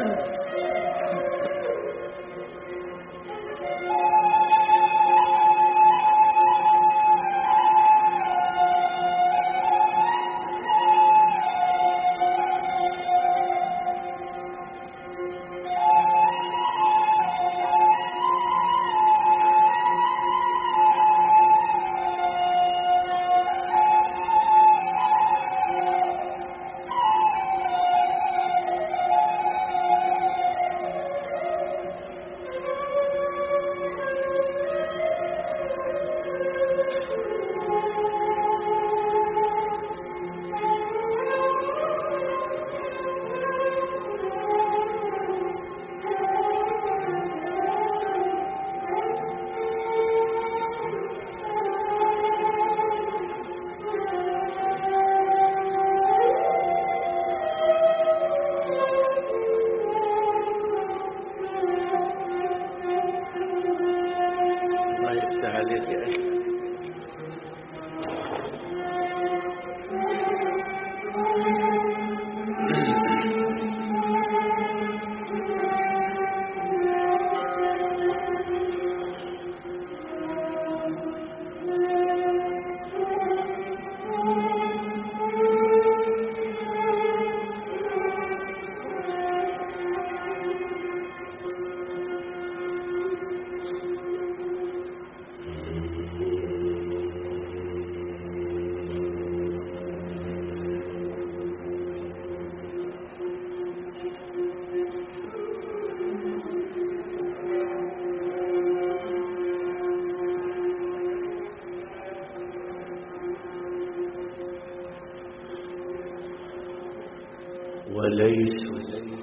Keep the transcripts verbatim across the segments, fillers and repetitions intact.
وليسوا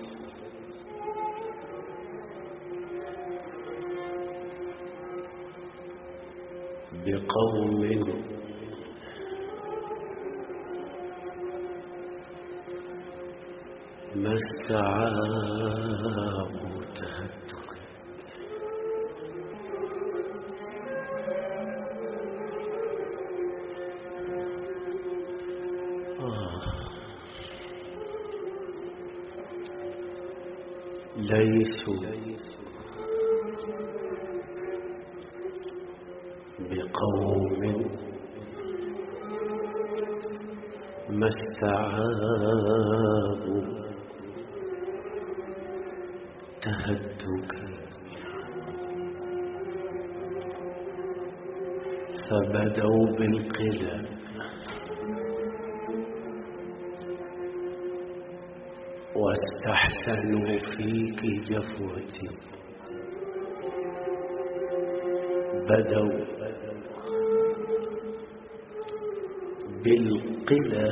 بقوم ما استعابوا تهتك ليسوا بقوم ما استعابوا تهتك فبدوا بالقلى واستحسنوا فيك جفوتي بدوا بالقلى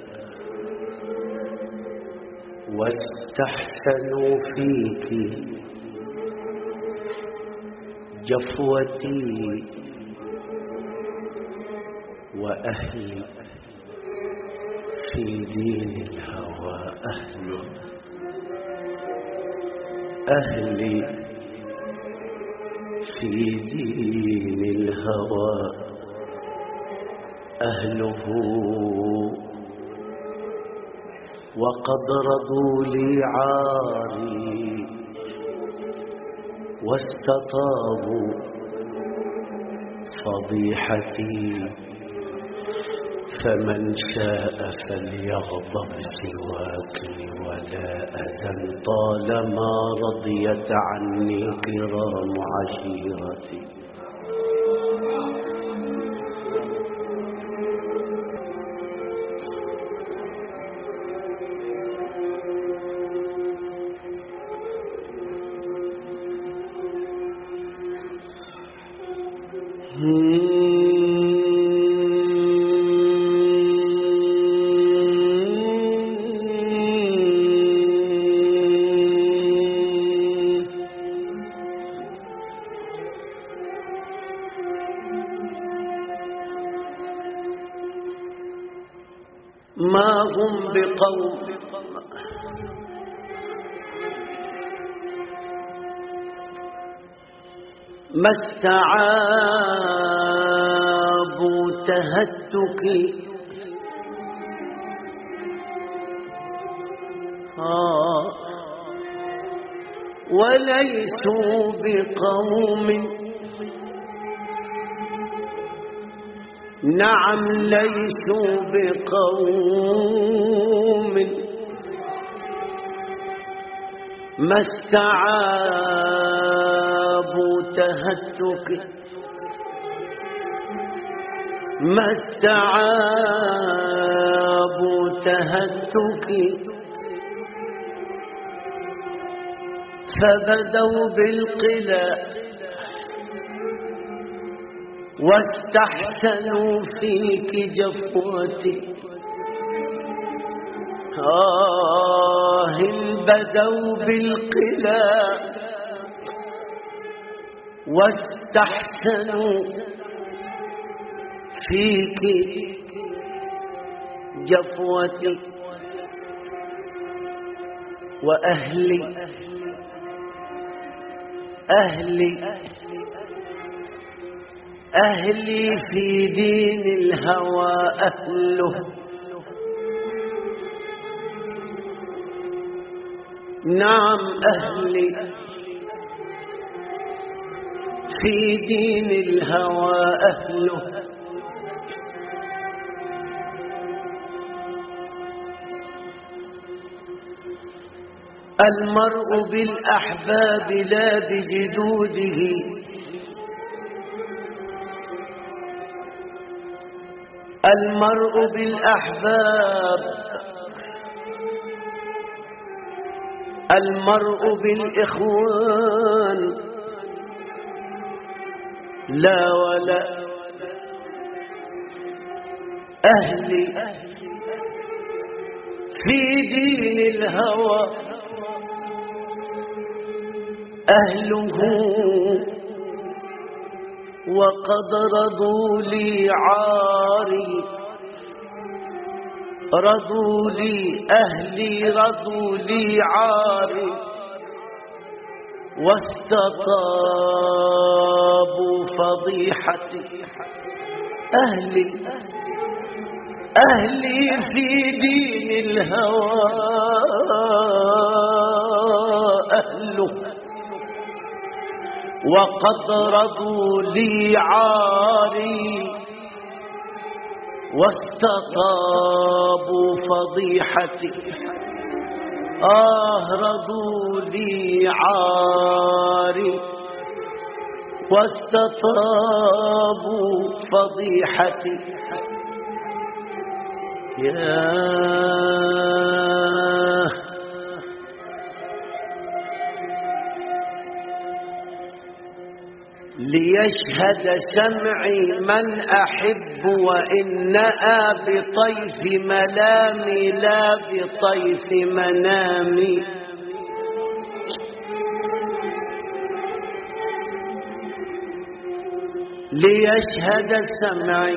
واستحسنوا فيك جفوتي وأهلي في دين الهوى أهل أهلي في دين الهوى أهله وقد رضوا لي عاري واستطابوا فضيحتي فمن شاء فليغضب سواك ولا أزل طالما رضيت عني كرام عشيرتي ما هم بقوم ما استعابوا تهتك آه وليسوا بقوم، نعم ليسوا بقوم ما استعابوا تهتك، ما استعابوا تهتك، فبدوا بالقلا واستحسنوا فيك جفوتي. آه بدوا بالقلا واستحسنوا فيك جفوتي. وأهلي أهلي أهلي في دين الهوى أهله، نعم أهلي في دين الهوى أهله. المرء بالأحباب لا بجدوده، المرء بالأحباب، المرء بالإخوان لا ولا. أهلي في دين الهوى أهله، وقد رضوا لي عاري، رضوا لي أهلي، رضوا لي عاري، واستطابوا فضيحتي. أهلي أهلي في دين الهوى أهله، وقد رضوا لي عاري، واستطابوا فضيحتي. آه رضوا لي عاري واستطابوا فضيحتي. يا ليشهد سمعي من أحب، وإن نأى بطيف ملامي لا بطيف منامي. ليشهد سمعي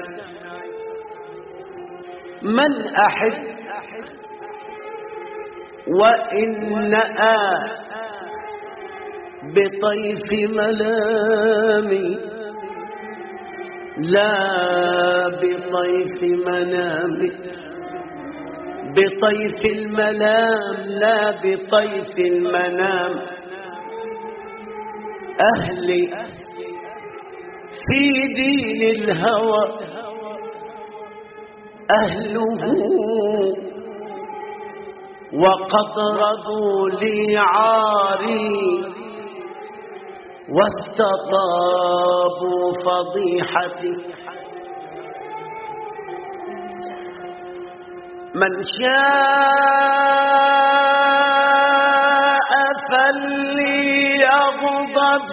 من أحب، وإن نأى بطيف ملامي لا بطيف منامي. بطيف الملام لا بطيف المنام. أهلي في دين الهوى أهله، وقد رضوا لي عاري، واستطابوا فضيحتي. من شاء فليغضب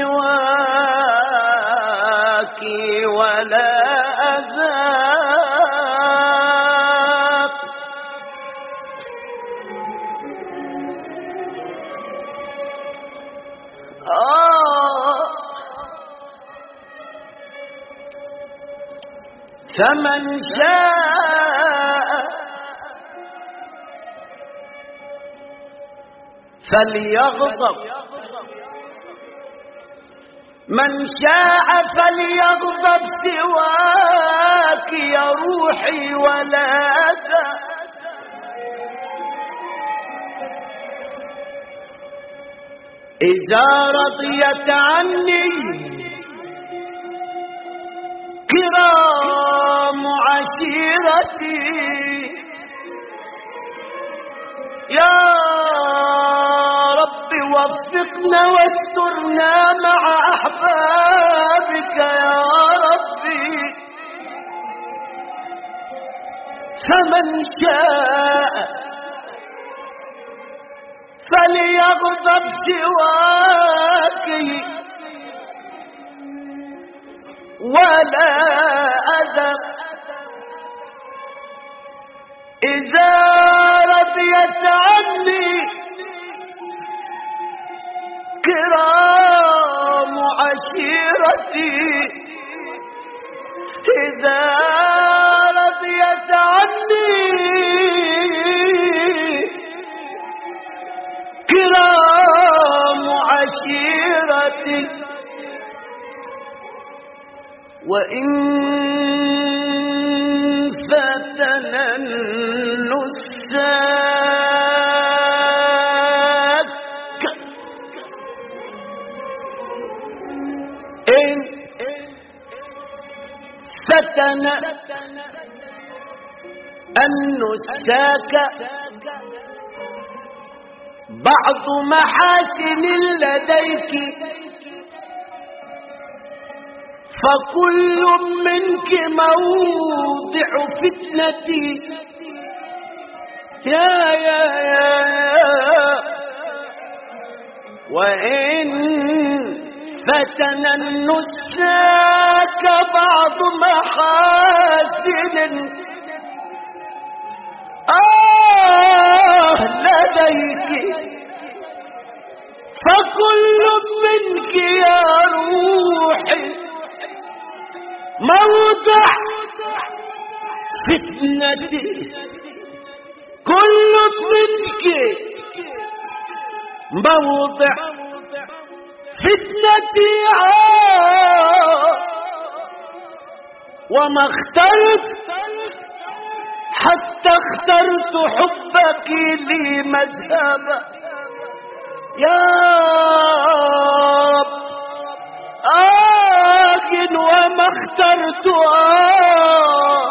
سواك ولا أذاك. آه فمن شاء فليغضب، من شاء فليغضب سواك يا روحي ولا أذى. إذا رضيت عني كرام عشيرتي يا رب وفقنا واسترنا مع أحبابك يا ربي. فمن شاء فليغضب سواك ولا أذى إذا رضيت عني كرام عشيرتي إذا رضيت عني كرام عشيرتي وإن فتنا النساك إن فتنا النساك بعض محاسن لديك فكل منك موضع فتنتي يا يا يا وإن فتن النساك بعض محاسن آه لديك فكل منك يا روحي موضع فتنتي كل منك موضع فتنتي آه وما اخترت حتى اخترت حبك لي مذهبا يا رب آكن وما اخترت آه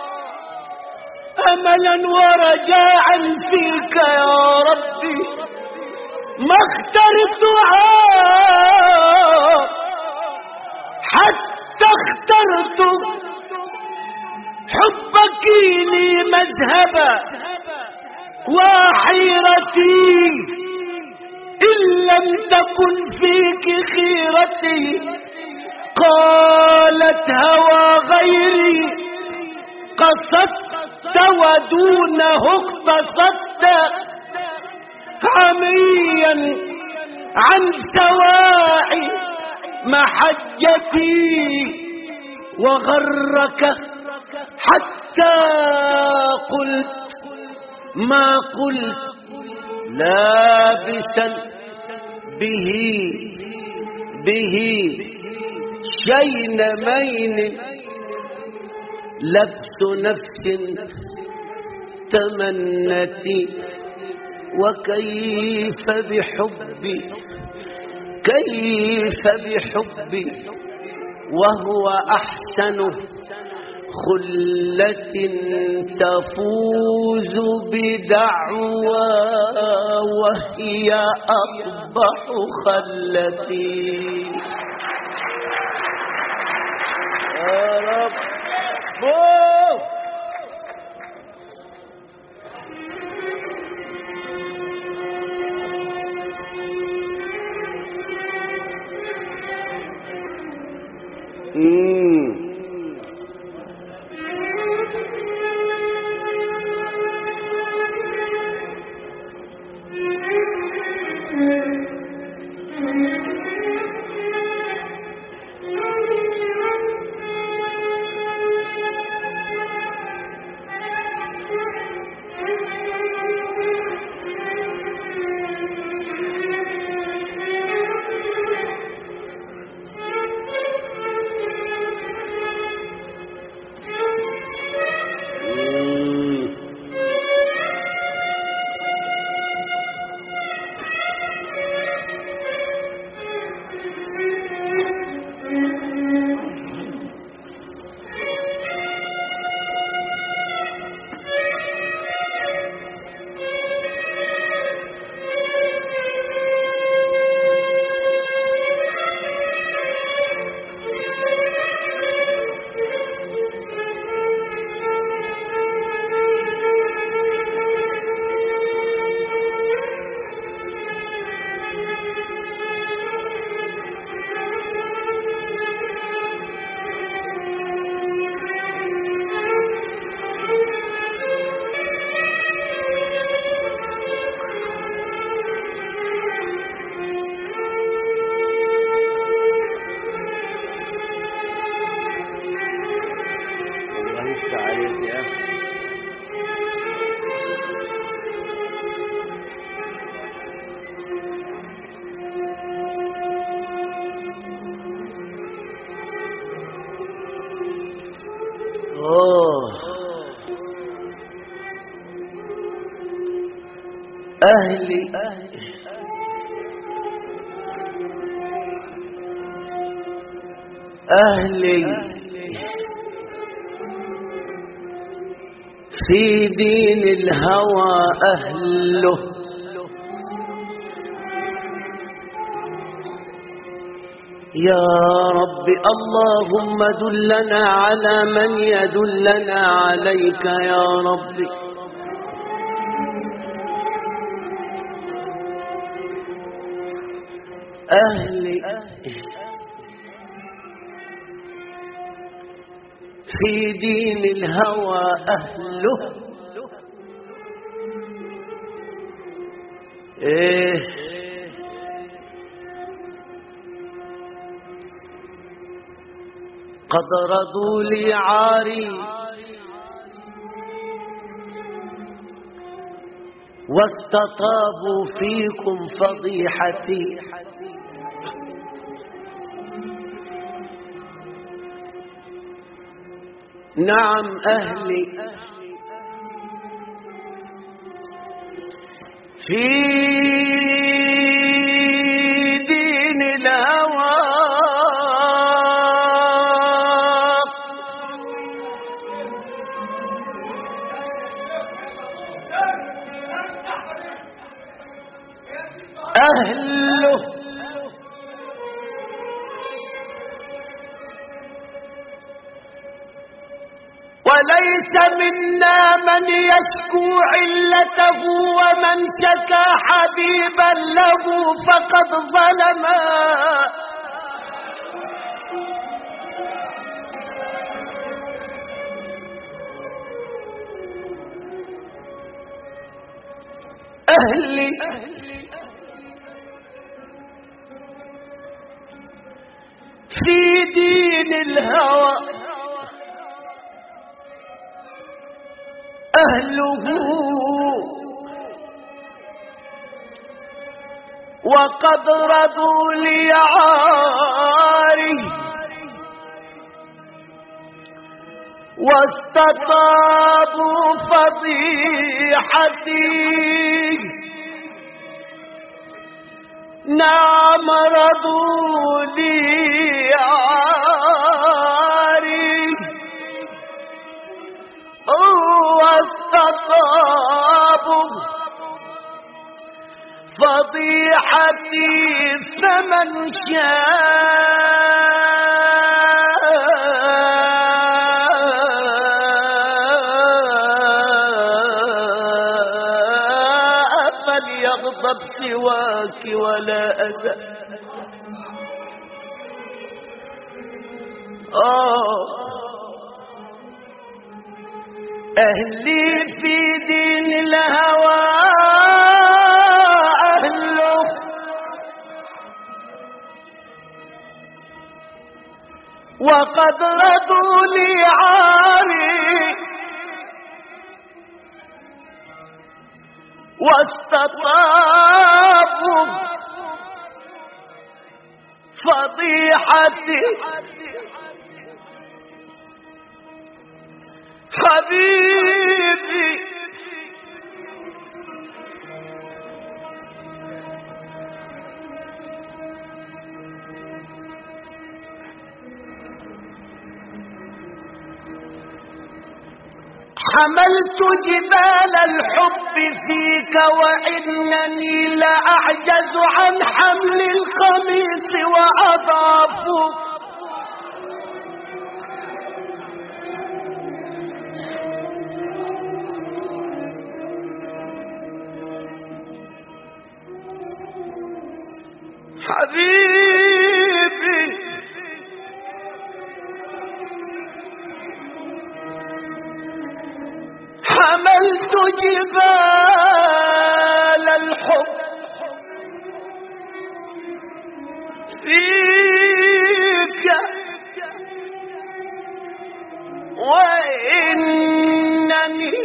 أملا ورجاعا فيك يا ربي ما اخترت آه حتى اخترت حبك لي مذهبا وحيرتي إن لم تكن فيك خيرتي قالت هوى غيري قصدت ودونه اقتصدت عميا عن سواع محجتي وغرك حتى قلت ما قلت لابسا به به شين مين لبس نفس تمنتي وكيف بحبي كيف بحبي وهو أحسن خلة تفوز بدعوى وهي أقبح خلتي يا رب امم أوه. أهلي أهلي في دين الهوى أهله يا رب اللهم دلنا على من يدلنا عليك يا رب. أهلي في دين الهوى أهله إيه قد رضوا لي عاري واستطابوا فيكم فضيحتي. نعم أهلي في دين الهوى أهله وليس منا من يشكو علته ومن شكا حبيبا له فقد ظلما. أهلي في دين الهوى أهله وقد رضوا لي عاري واستطابوا فضيحتي. نعم رضوا لي عاري واستطابوا فضيحتي. فمن شاء فليغضب سواك ولا أذى. آه أهلي في دين الهوى أهله وقد رضوا لي عاري واستطابوا فضيحتي. حبيبي حملت جبال الحب فيك وإنني لأعجز عن حمل القميص وأضعفه. حبيبي حملت جبال الحب فيك وإنني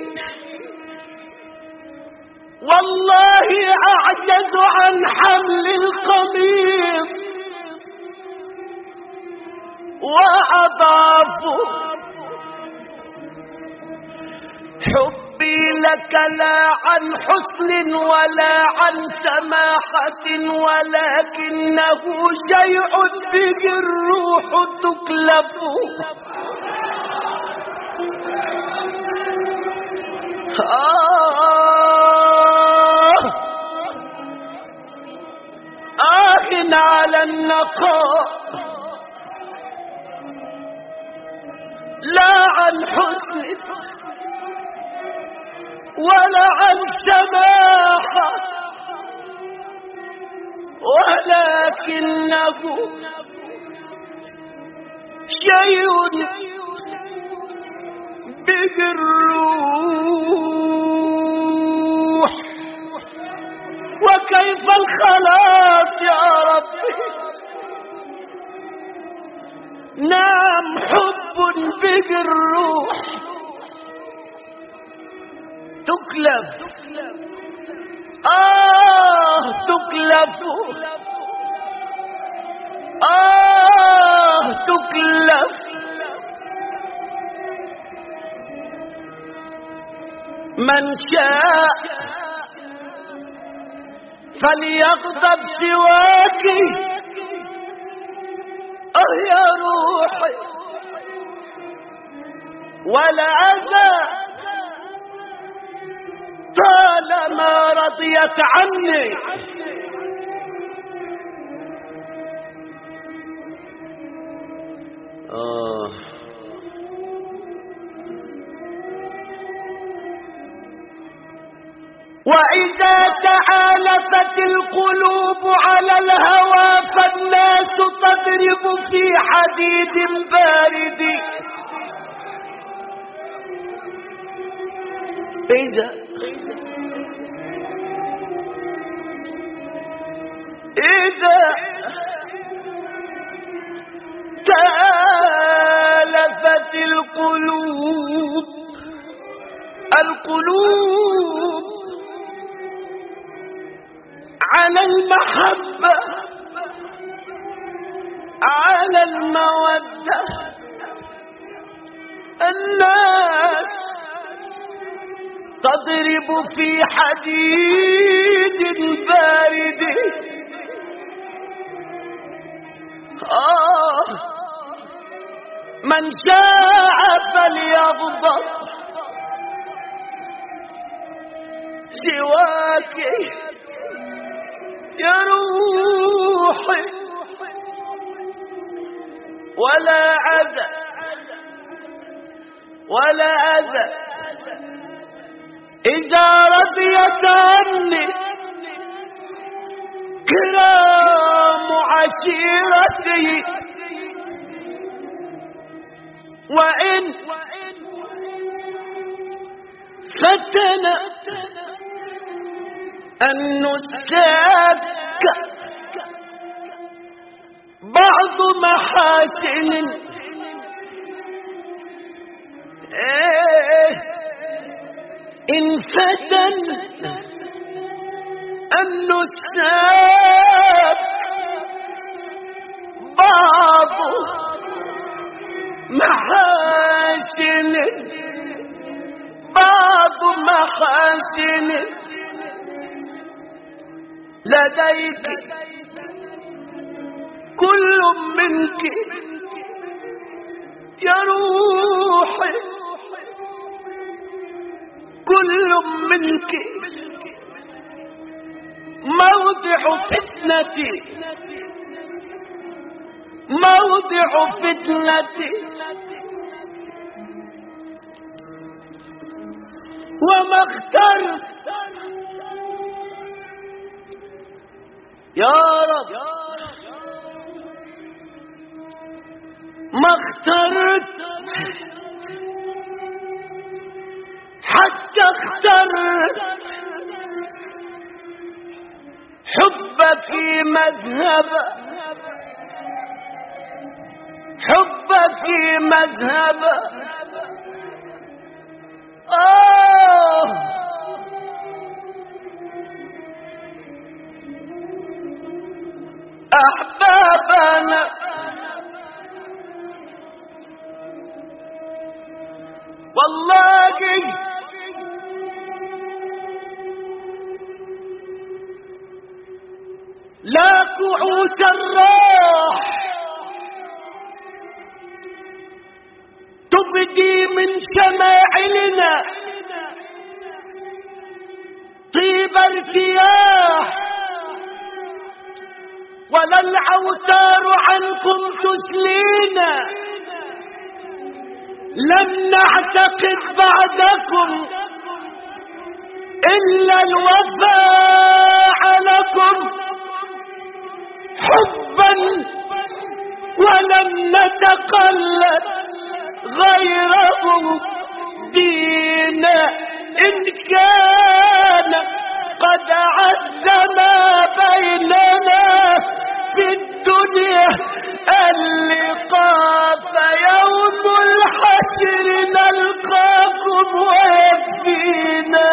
والله أعجز عن حمل القميص وأضعفه. حبي لك لا عن حسن ولا عن سماحة، ولكنه شيء به الروح تكلف. آه آه على النقاء لا عن حسن ولا عن سماحة، ولكنه شيء به الروح. وكيف الخلاص يا ربي؟ نعم حب به الروح تكلف. آه تكلف، آه تكلف. من شاء فليغضب سواك، اه يا روحي، ولا أذى طالما رضيت عني. آه وإذا تآلفت القلوب على الهوى فالناس تضرب في حديد بارد. إذا إذا تآلفت القلوب القلوب على المحبة على المودة، الناس تضرب في حديد بارد. آه من شاء فليغضب سواك يا روحي، ولا أذى ولا أذى إذا رضيت عني كرام عشيرتي. وإن فتن النساك بعض محاسن، إيه إن فتن النساك بعض محاسن بعض محاسن لديك كل منك يا روحي، كل منك موضع فتنتي موضع فتنتي. وما اخترت يا رب ما اخترت حتى اخترت حبك مذهب حبك مذهب. آه أحبابنا والله لا كعوس الراح تبدي من شمائلنا طيب ارتياح، ولا الأوتار عنكم تسلينا. لم نعتقد بعدكم إلا الوفاء لكم حبا، ولم نتقلد غيره دينا. إن كان قد عز ما بيننا في الدنيا اللقاء، فيوم الحشر نلقاكم ويكفينا.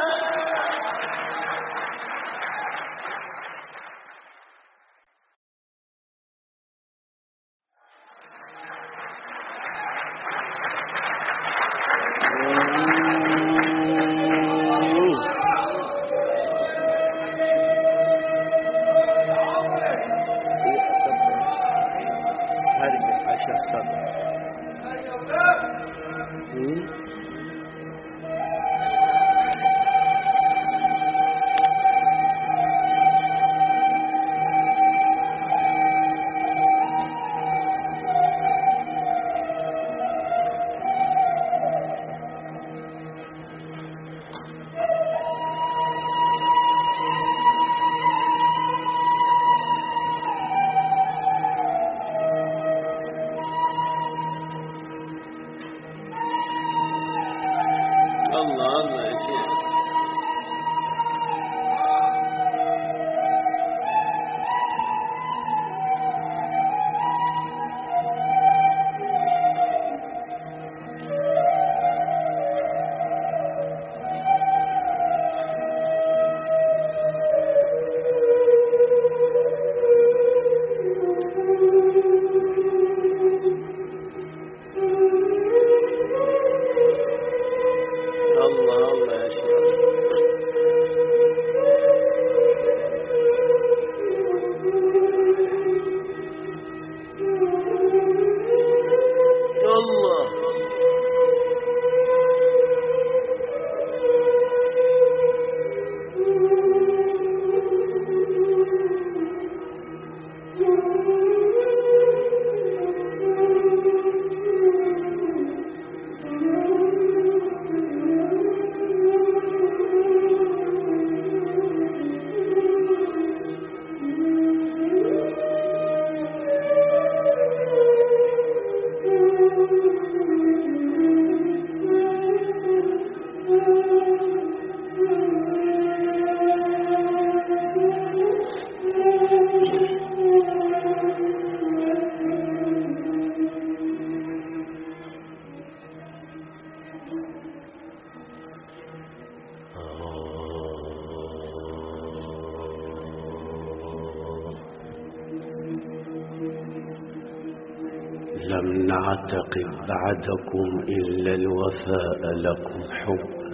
لم نعتقد بعدكم إلا الوفاء لكم حبا.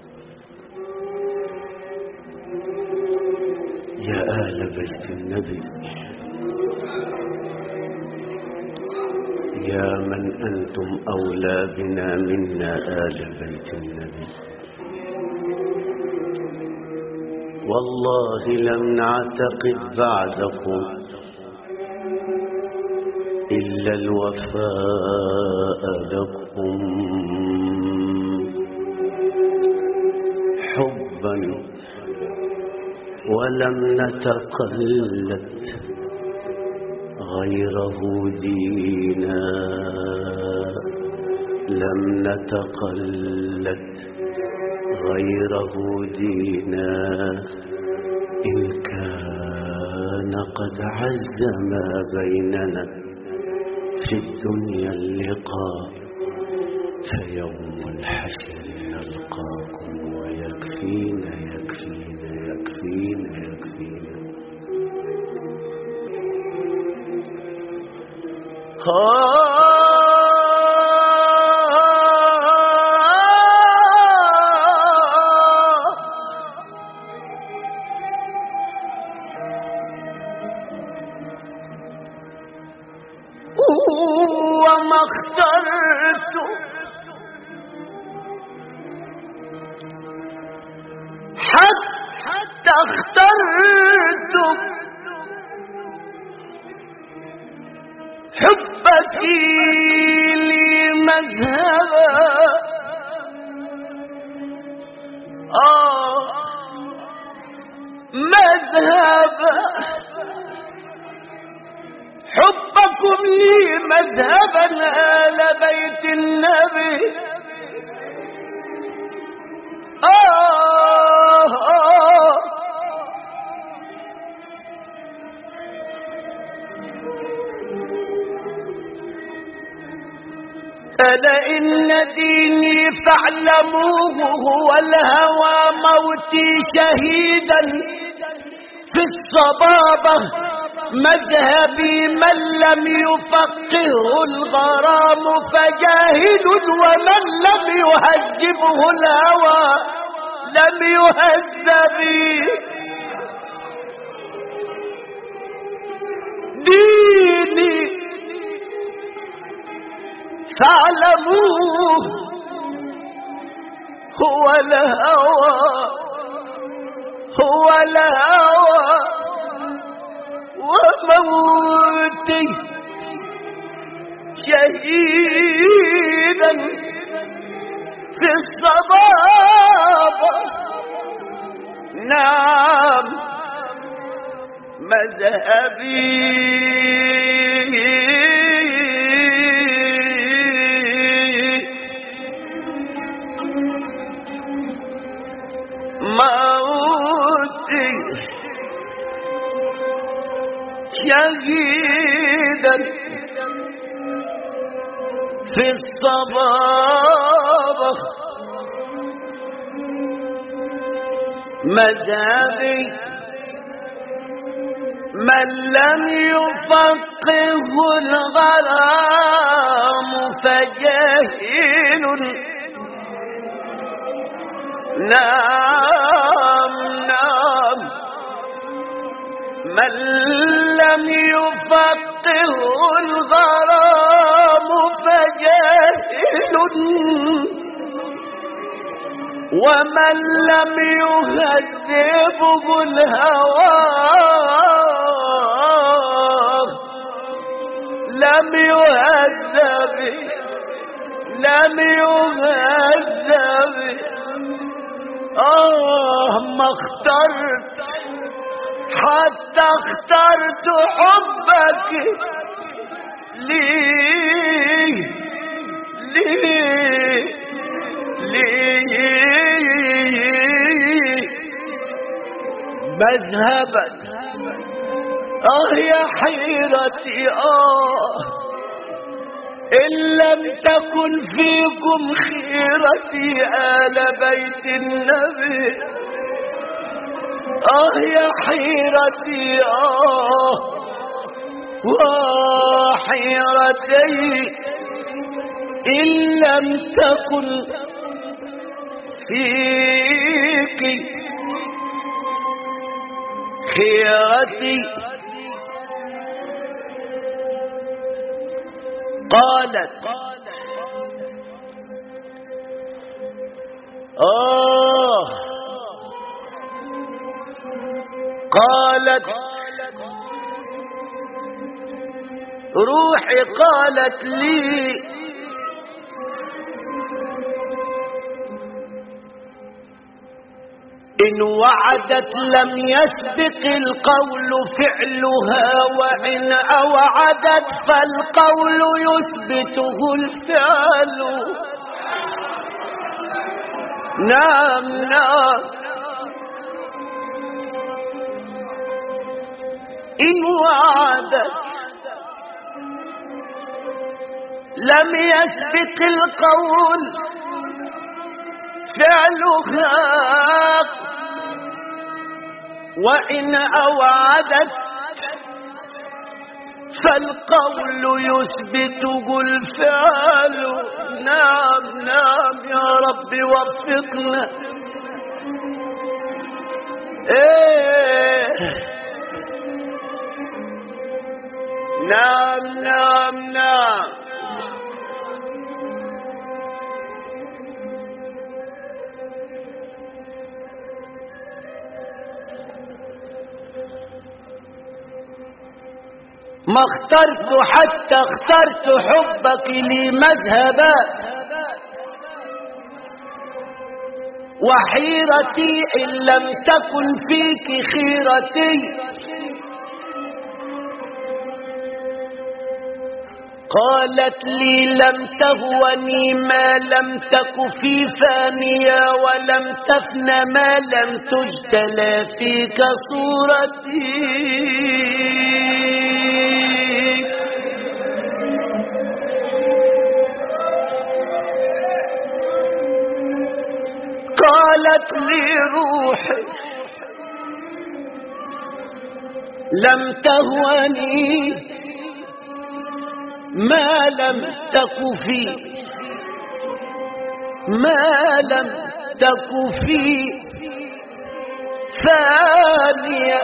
يا آل بيت النبي، يا من أنتم أولى بنا منا آل بيت النبي، والله لم نعتقد بعدكم إلا الوفاء لكم حبا، ولم نتقلد غيره دينا. لم نتقلد غيره دينا. إن كان قد عز ما بيننا في الدنيا اللقاء، فيوم الحشر نلقاكم ويكفينا يكفينا يكفينا يكفينا. وما اخترت حتى اخترت حبك لي مذهبا. آه مذهبا حبكم لي مذهبا آل بيت النبي. آه آه ألا إن ديني فاعلموه هو الهوى موتي شهيدا في الصبابة. مذهبي من لم يفقهه الغرام فجاهل ومن لم يهذبه الهوى لم يهذب. ديني فاعلموه هو الهوى هو الهوى وموتي شهيدا في الصبابة. نعم مذهبي موتي شهيدا في الصبابة. مذهبي من لم يفقه الغرام فجاهل. نعم نعم من لم يفقه الغرام فجاهل ومن لم يهذبه الهوى لم يهذب لم يهذب. آه ما اخترت حتى اخترت حبك لي لي لي مذهبا. آه يا حيرتي آه إن لم تكن فيكم خيرتي آل بيت النبي. آه يا حيرتي آه وحيرتي إن لم تكن فيك خيرتي. قالت آه قالت روحي قالت لي إن وعدت لم يسبق القول فعلها وإن أوعدت فالقول يثبته الفعل. نعم نعم إن وعدت لم يسبق القول فعلها وإن أوعدت فالقول يثبته الفعل. نعم نعم يا رب وفقنا. إيه نعم نعم نعم ما اخترت حتى اخترت حبك لي مذهبا، وحيرتي إن لم تكن فيك خيرتي، قالت لي لم تهوني ما لم تك في فانية، ولم تفن ما لم تجتلى فيك صورتي. قالت لي روحي لم تهوني ما لم تك في ما لم تك في ثانية،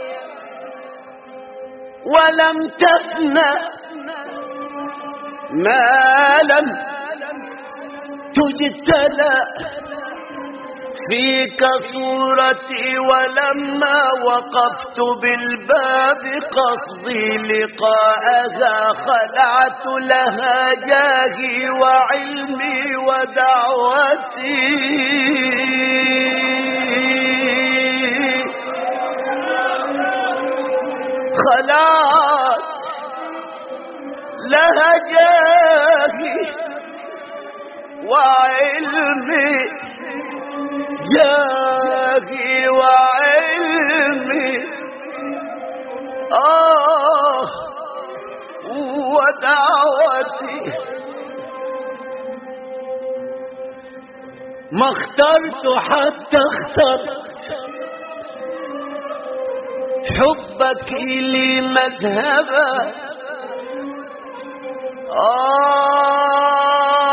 ولم تفنى ما لم تجتلى فيك صورتي. ولما وقفت بالباب قصدي لقاءها، خلعت لها جاهي وعلمي ودعوتي. خلعت لها جاهي وعلمي، جاهي وعلمي آه ودعوتي. ما اخترت حتى اخترت حبك لي مذهبا، آه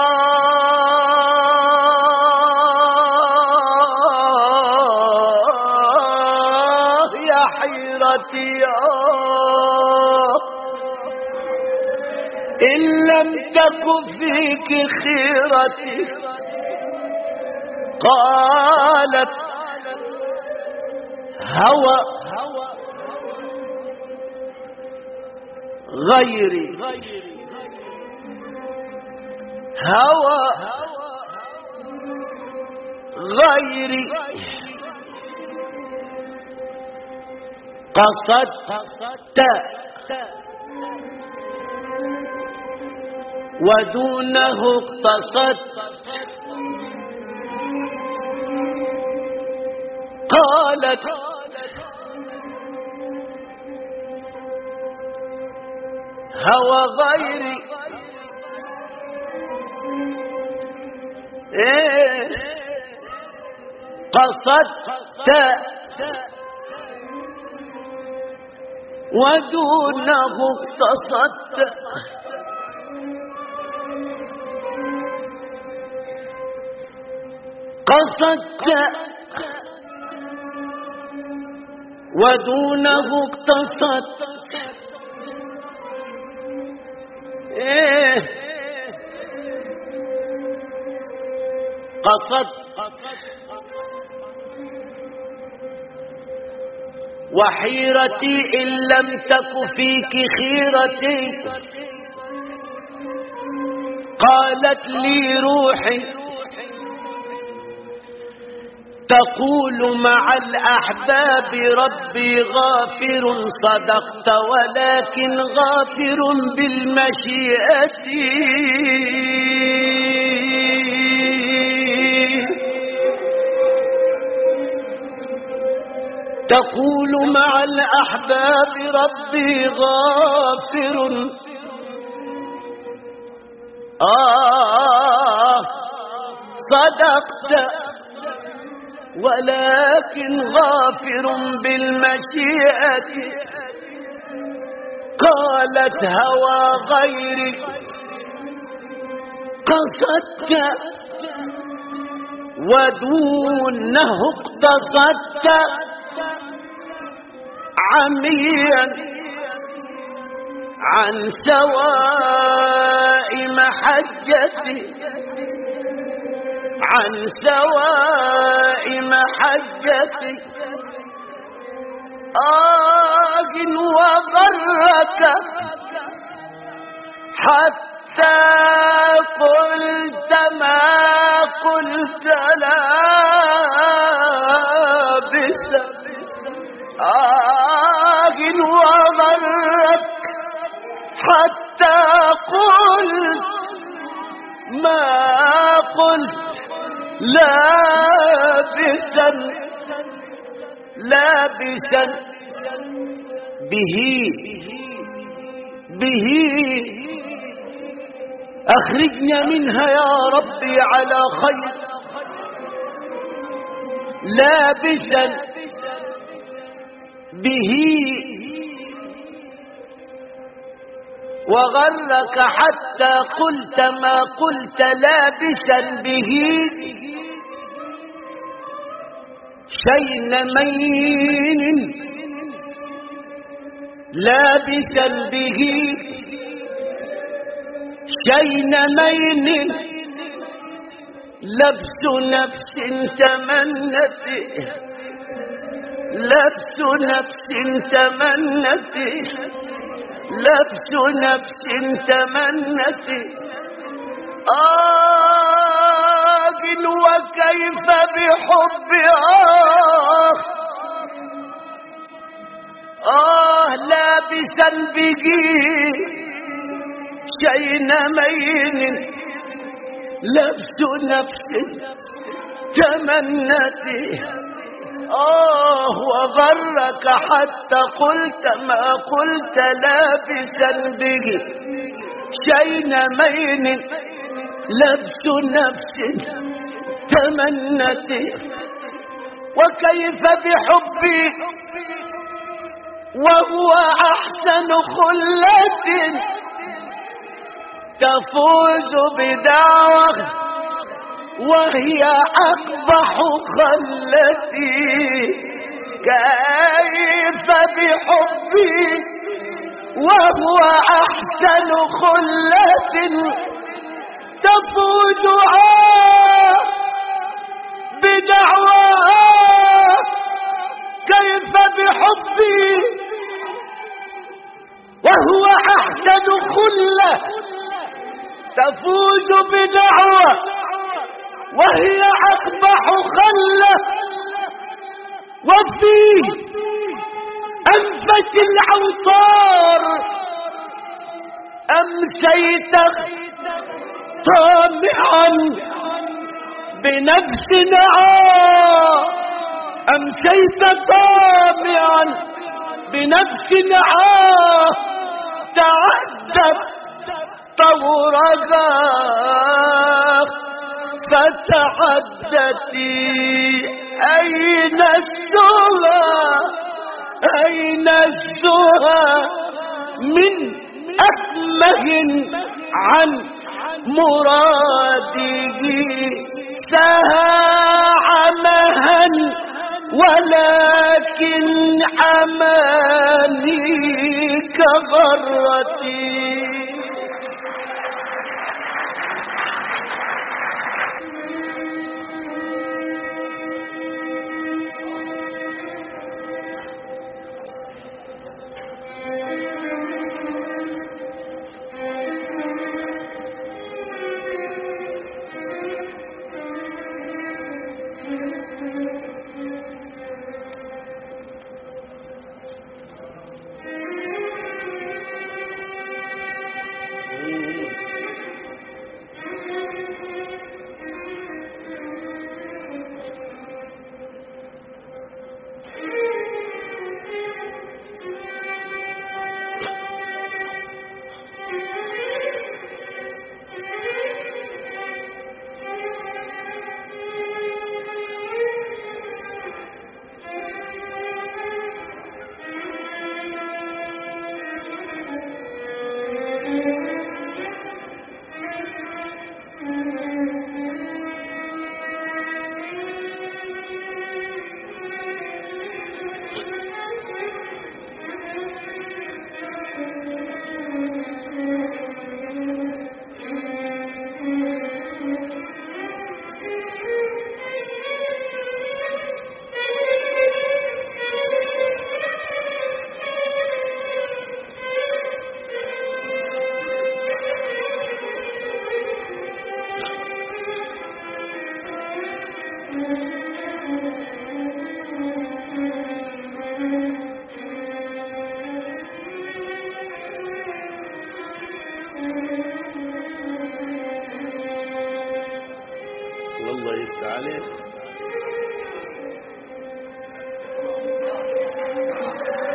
إن لم تك فيك خيرتي. قالت هوى غيري، هوى غيري قصدت ودونه اقتصدت. قالت هوى غيري إيه قصدت ودونه اقتصدت. قصدت ودونه اقتصدت إيه قصدت وحيرتي إن لم تك فيك خيرتي. قالت لي روحي تقول مع الأحباب ربي غافر، صدقت ولكن غافر بالمشيئة. تقول مع الأحباب ربي غافر، آه صدقت ولكن غافر بالمشيئة. قالت هوى غيري قصدت ودونه اقتصدت، عميا عن سواء محجتي، عن سواء محجتي. آه وغرت حتى قلت ما قلت لابسا آه وغرك حتى قلت ما قلت لابسا لابسا به به أخرجنا منها يا ربي على خير لابسا به وغرك حتى قلت ما قلت لابسا به شين مين لابسا به شين مين لبس نفس تمنته لبس نفس تمنته لبس نفس تمنته آه وكيف بحب آه آه لابسا به شين مين لبس نفس تمنته آه وغرك حتى قلت ما قلت لابسا به شين مين لبس نفس تمنته وكيف بحبي وهو أحسن خلة تفوز بدعوة وهي أقبح خلتي كيف بحبي وهو أحسن خلة تفوز بدعواها كيف بحبي وهو أحسن خلة تفوز بدعوة وهي أقبح خلة وفي أنفس الأوطار أمسيت طامعا بنفس نعاه أمسيت طامعا بنفس نعاه تعدت طورها فتعدتي أين السهى أين السهى من أسمه عن مراده سهى عمها ولكن عماني كغرتي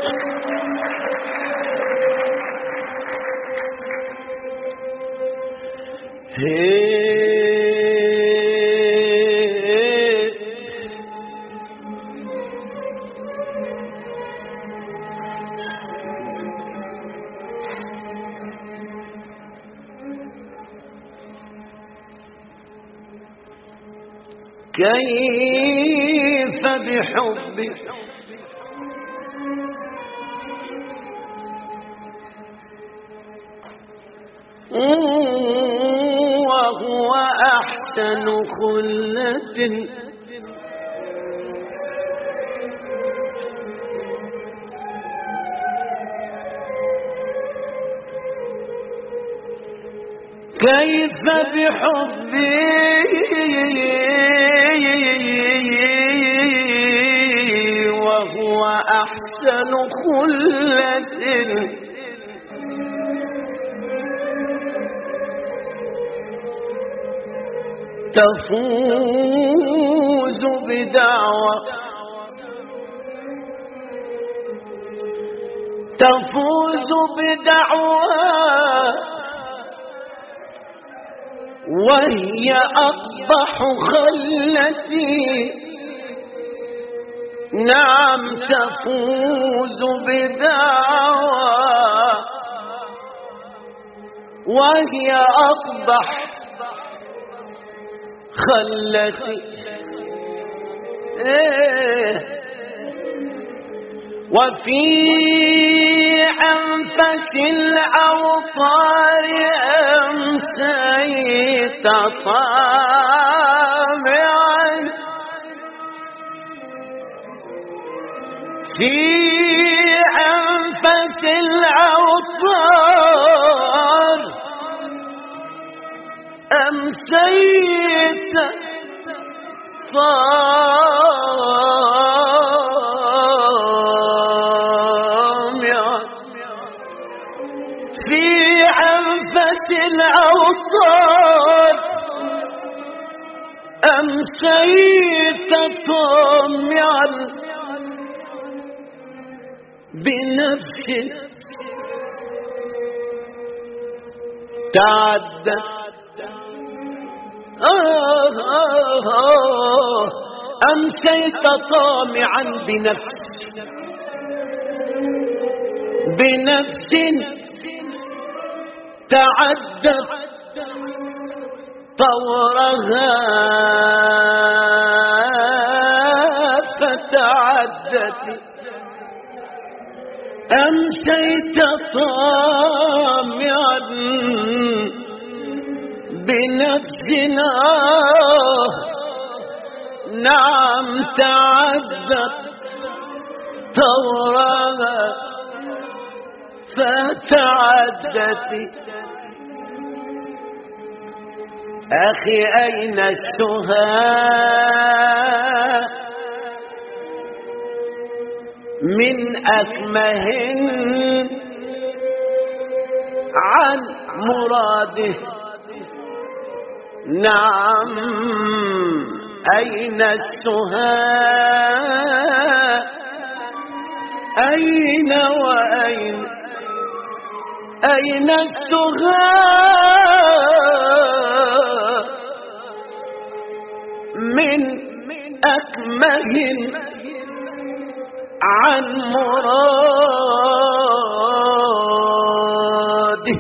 كيف بحبك وهو أحسن خلة كيف بحبي وهو أحسن خلة تفوز بدعوى تفوز بدعوى وهي أقبح خلتي نعم تفوز بدعوى وهي أقبح خلتي إيه وفي أنفس الأوطار أمسيت طامعا في أنفس الأوطار أمسيت طامعا في أنفس الأوطار أمسيت طامعا بنفس تعدت آه آه آه أمسيت طامعا بنفس بنفس تعدت طورها فتعدت أمسيت طامعا بنفسنا نعم تعدت طورها فتعدت أخي أين السهى من أكمهن عن مراده نعم أين السهى أين وأين أين السهى من أكمهن عن مراده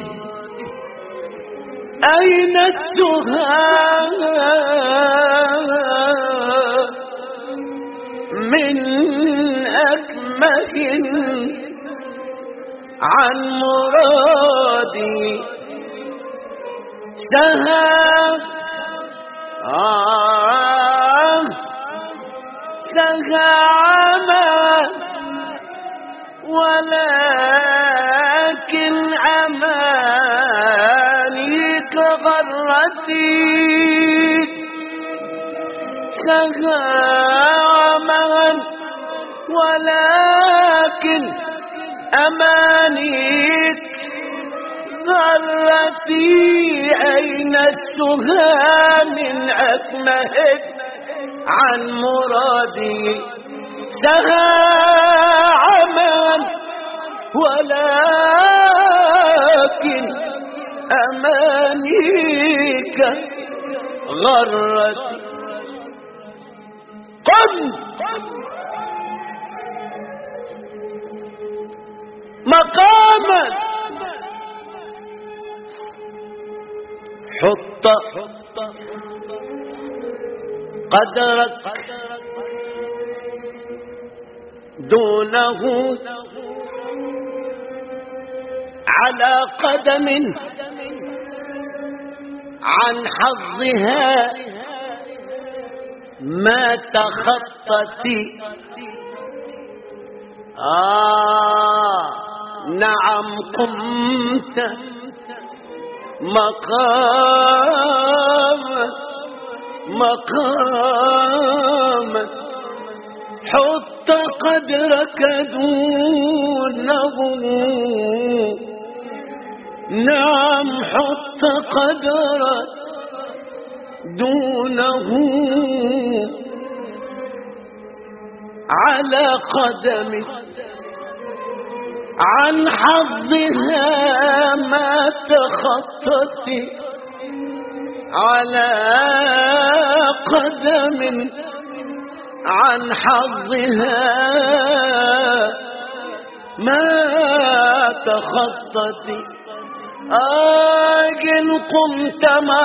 أين السهى من أكمهن عن مرادي سهى آه سهى عمى ولكن عمانيك غرتي سهى عمى ولكن أمانيك غرتي أين السهى من أكمهك عن مرادي ليسها عمل ولكن أمانيك غرت. قم مقاما حط قدرك دونه على قدم عن حظها ما تخطت. آه نعم قمت مقاما مقاما حط قدرك دونه. نعم حط قدرك دونه على قدمك عن حظها ما تخطت. على قدم عن حظها ما تخطت. آجل قمت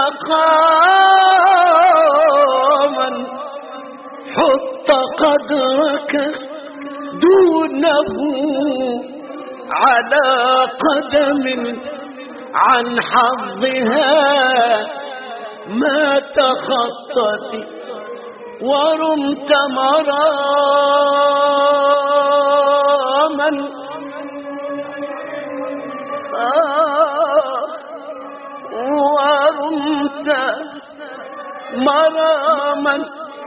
مقاما حط قدرك دونه على قدم عن حظها ما تخطت. ورمت مراما آه ورمت مراما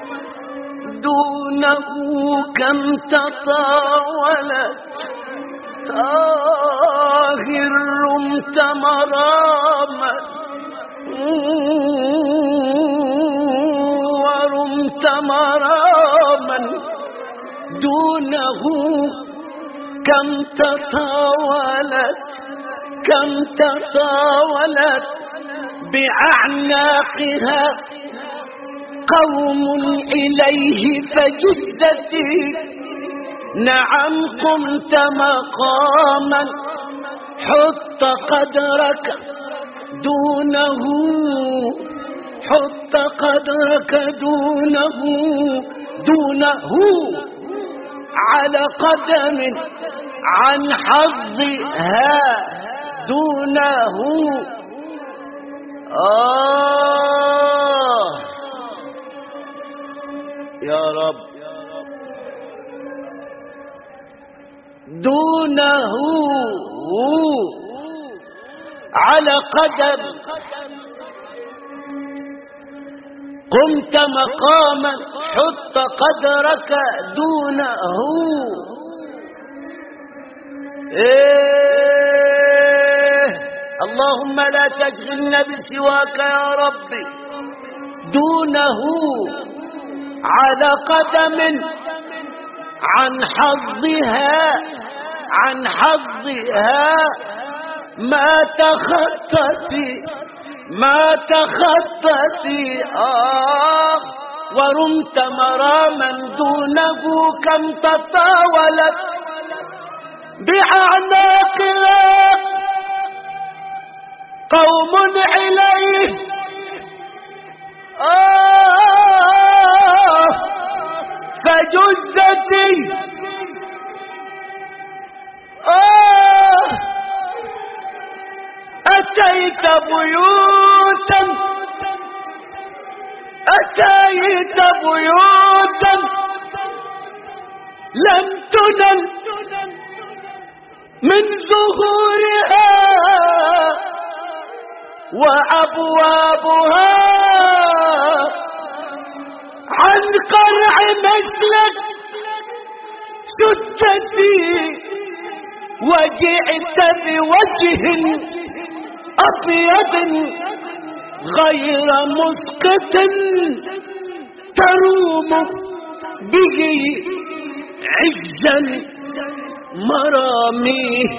دونه كم تطاولت. آه رمت مراما ورمت مراما دونه كم تطاولت كم تطاولت بأعناقها قوم إليه فجدتي. نعم قمت مقاما حط قدرك دونه حط قدرك دونه دونه على قدم عن حظها دونه. آه يا رب دونه على قدم. قمت مقاما حط قدرك دونه. إيه اللهم لا تشغلنا بسواك يا ربي. دونه على قدم عن حظها عن حظها ما تخطت ما تخطت. آه ورمت مراما دونه كم تطاولت بأعناقها قوم إليه آه فجزتي. آه أتيت بيوتا أتيت بيوتا لم تنل من ظهورها وأبوابها عن قرع مثلك سدتي. وجئت بوجه أبيض غير مسقط تروم به عزا مراميه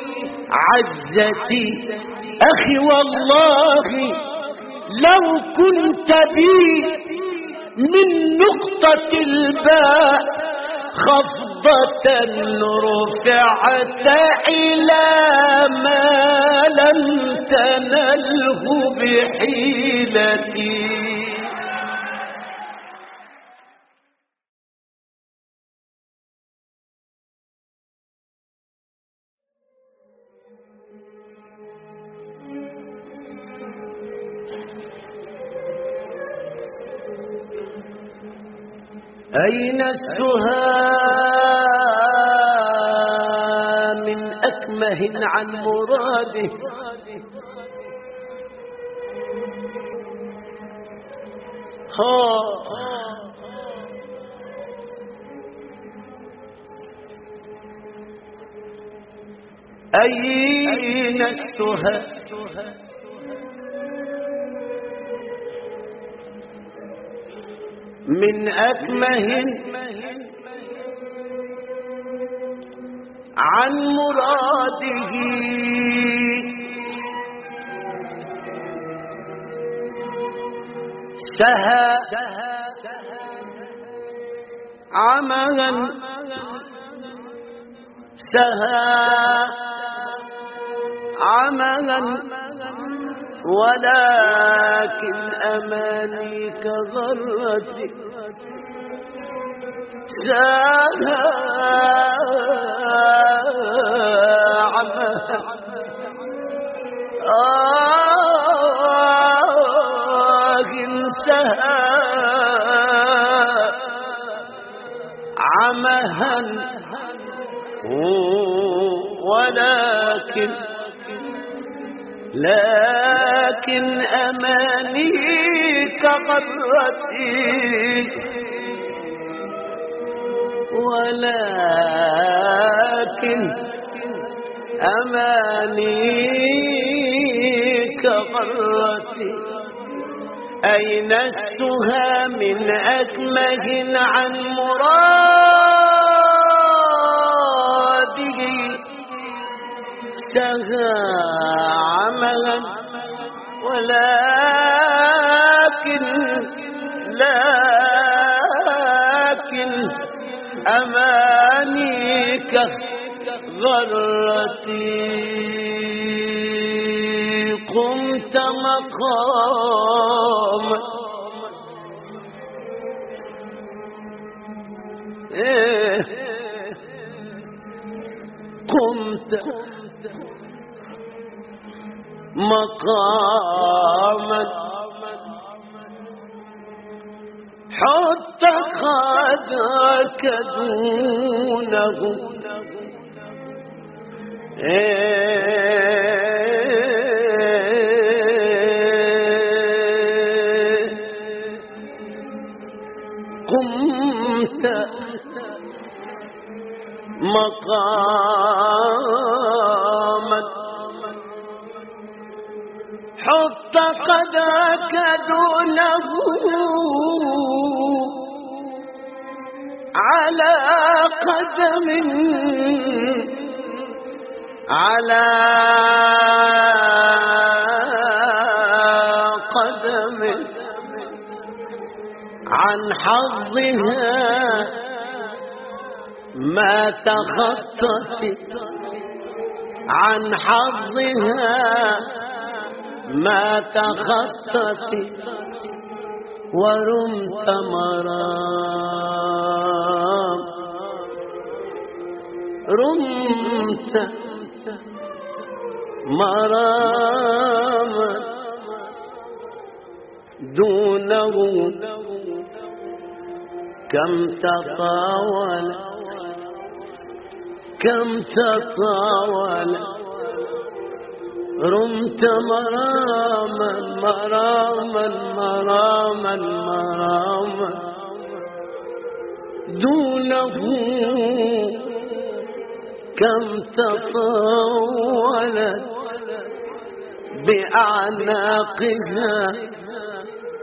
عزتي أخي والله لو كنت بي من نقطة الباء خفضة رفعت إلى ما لم تنله بحيلتي. أين السهى من أكمه عن مراده ها أين السهى من أكمه عن مراده سهى عملا سهى عملا ولكن أمانيك غرتي سهى عملا آه سهى عمها ولكن لكن أمانيك غرتي ولكن أمانيك غرتي. أين السهى من أكمه عن مراده سهى عملا ولكن لكن أمانيك غرتي. قمت مقام إيه قمت مقاما حط خذاك دونه قمت مقاما حط قداك دونه على قدم على قدم عن حظها ما تخطت عن حظها ما تخطت ورمت مرام رمت مرام دونه كم تطاول كم تطاول رمت مراما مراما مراما مراما دونه كم تطاولت بأعناقها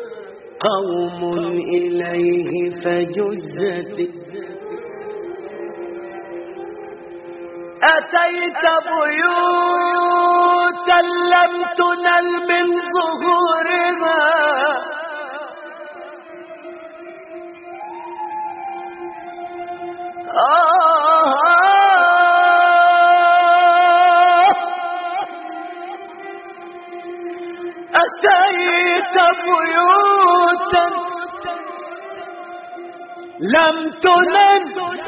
قوم إليه فجزت أتيت بيوتا لم تنل من ظهورها آه أتيت بيوتا لم تنل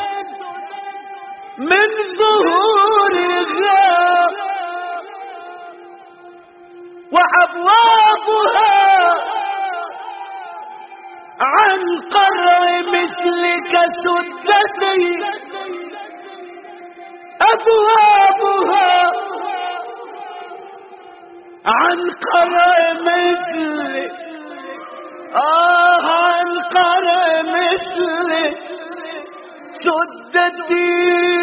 من ظهورها وأبوابها عن قرع مثلك سدتي أبوابها عن قرع مثلك آه عن قرع مثلك سدتي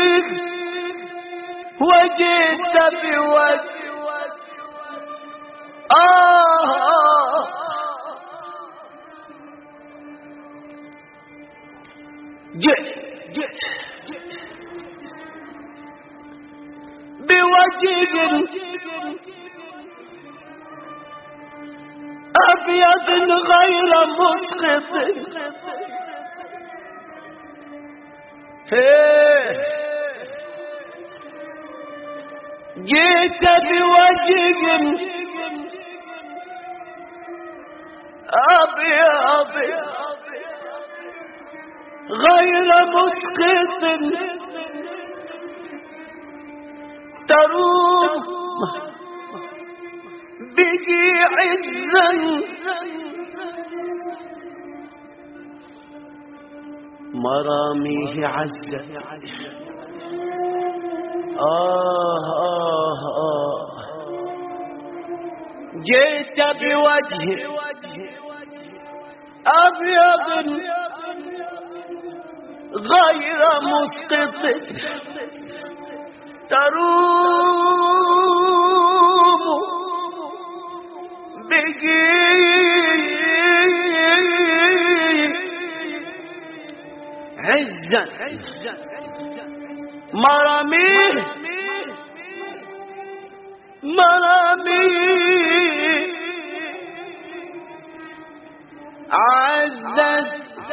وجئت بوجه آه جئت جئت بوجه أبيض غير مسقط جئت بوجه أبيض غير مسقط تروم به عزا مراميه عزت آه آه آه جئت بوجه أبيض غير مسقط تروم به عزا مراميه مراميه عزت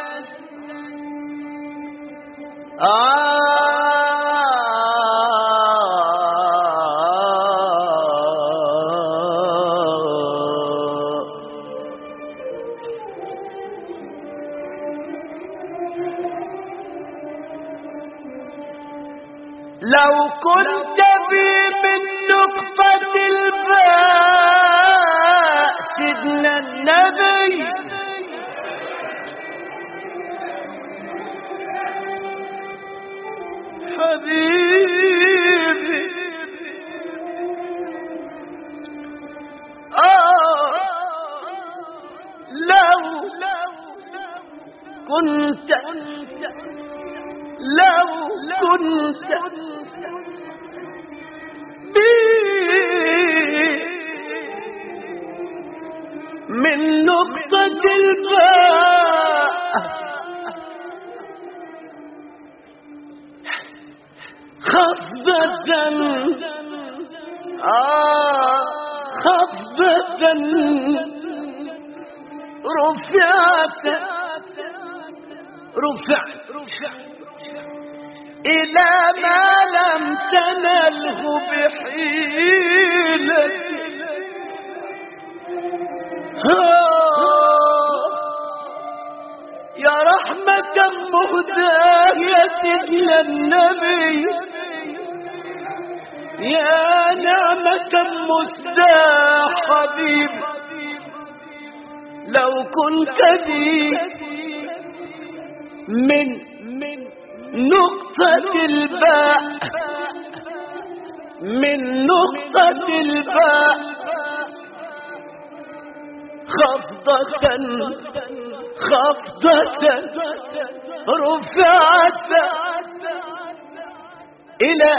لو كنت بي من نقطة الباء سيدنا النبي حبيبي آه لو كنت لو كنت بي من نقطة الباء خفضة آه خفضة رفعت رفعت إلى ما لم تنله بحيلة يا رحمة مهداة يا سيدنا النبي يا نعمة مسداة حبيب لو كنت لي من من نقطة الباء من نقطة الباء خفضة خفضة رفعت إلى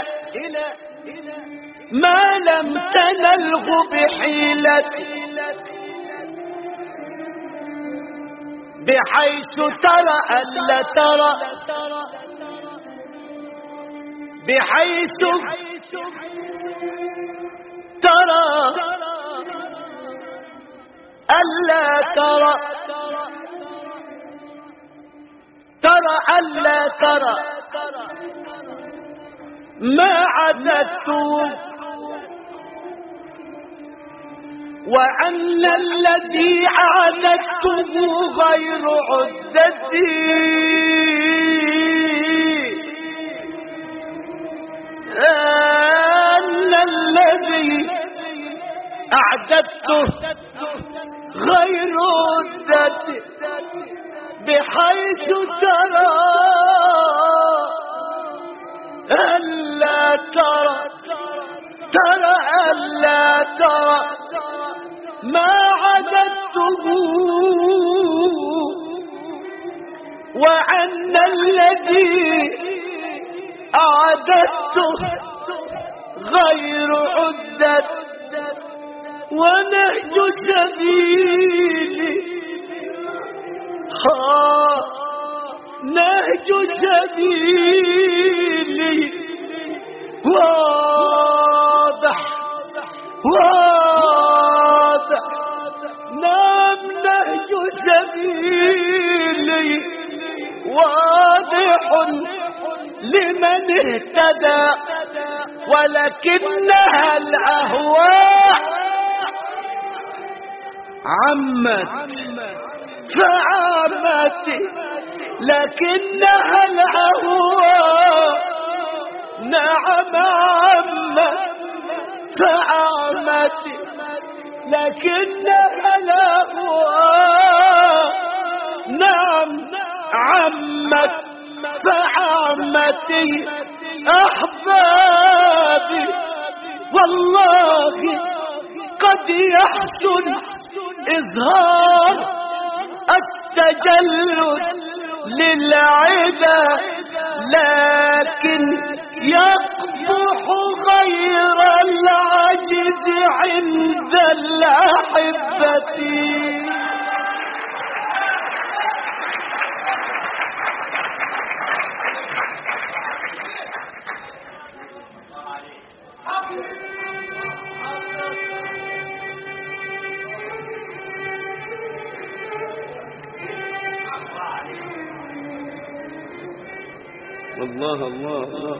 ما لم تنله بحيلة بحيث ترى ألا ترى بحيث ترى ألا ترى ترى ألا ترى ما عددته وأن الذي عددته غير عدتي أن الذي أعددته غير عدتي بحيث ترى ألا ترى ترى ألا ترى ما عددته وأن الذي أعددته غير عدة ونهج سبيلي ها نهج سبيلي واضح واضح نام نهج سبيلي واضح لمن اهتدى ولكنها الأهواء عمت فعمت لكنها الأهواء نعم عمت فعمت لكنها الأهواء نعم عمت فعمتي أحبابي والله قد يحسن إظهار التجلد للعدا لكن يقبح غير العجز عند الأحبة الله الله الله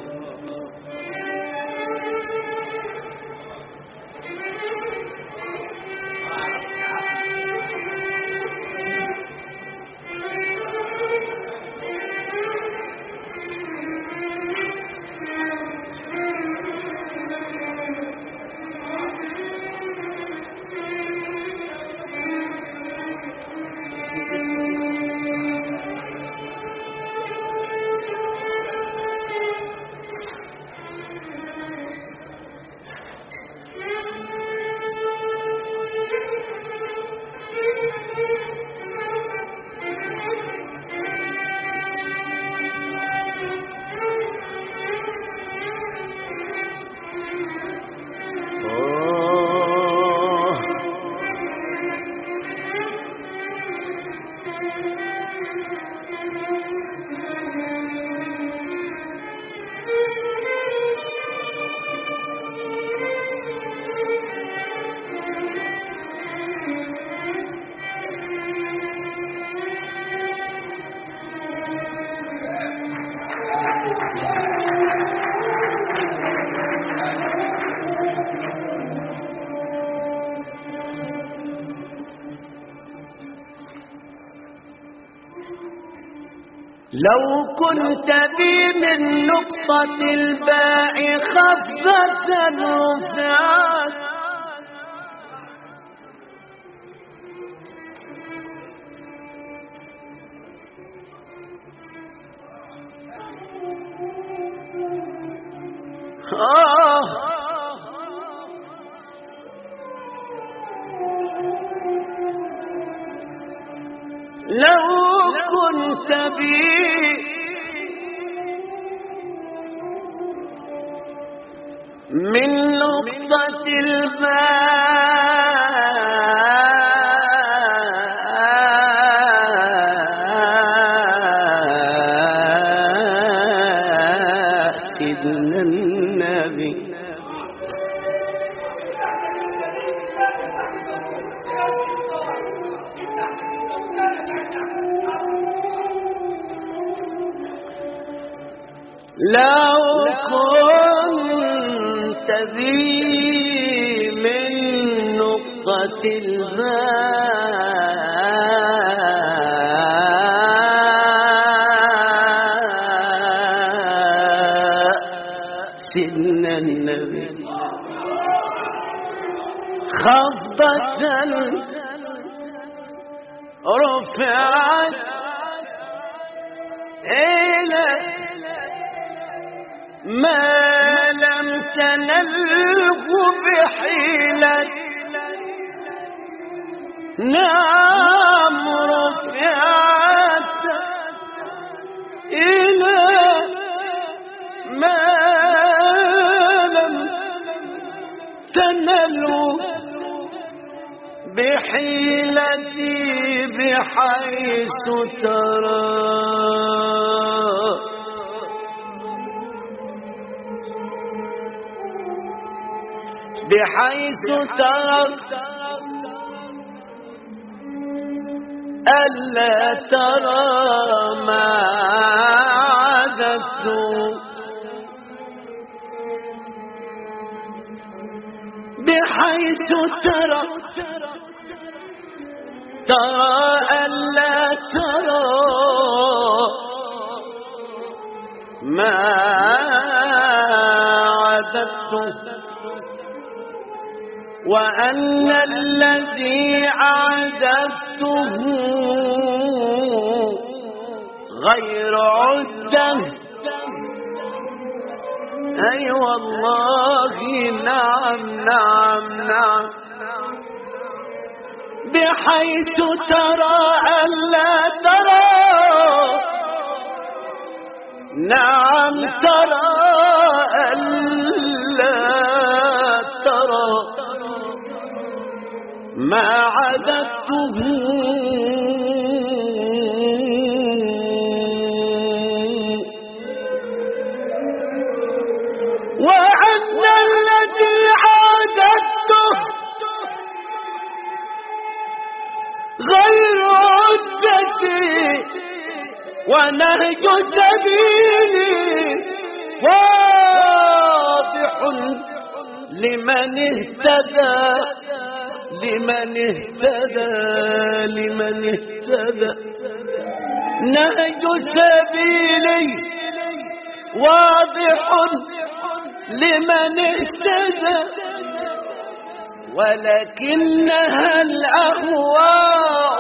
لو كنت بي من نقطة الباء خفة رفعت آه لو كنت بي من نقطة الماء سيدنا لو كنت ذي من نقطة الباء سيدنا النبي خفضة رفعت إلى ما لم تنله بحيلة نعم رفعت إلى ما لم تنله بحيلتي بحيث ترى بحيث ترى ألا ترى ما عددت بحيث ترى ترى ألا ترى ما عددت وأن الذي عددته غير عدة أي والله نعم نعم نعم بحيث ترى ألا ترى نعم ترى ألا ترى ما عددته وأن الذي عددته غير عدتي ونهج سبيلي واضح لمن اهتدى لمن اهتدى لمن اهتدى نهج سبيلي واضح لمن اهتدى ولكنها الأهواء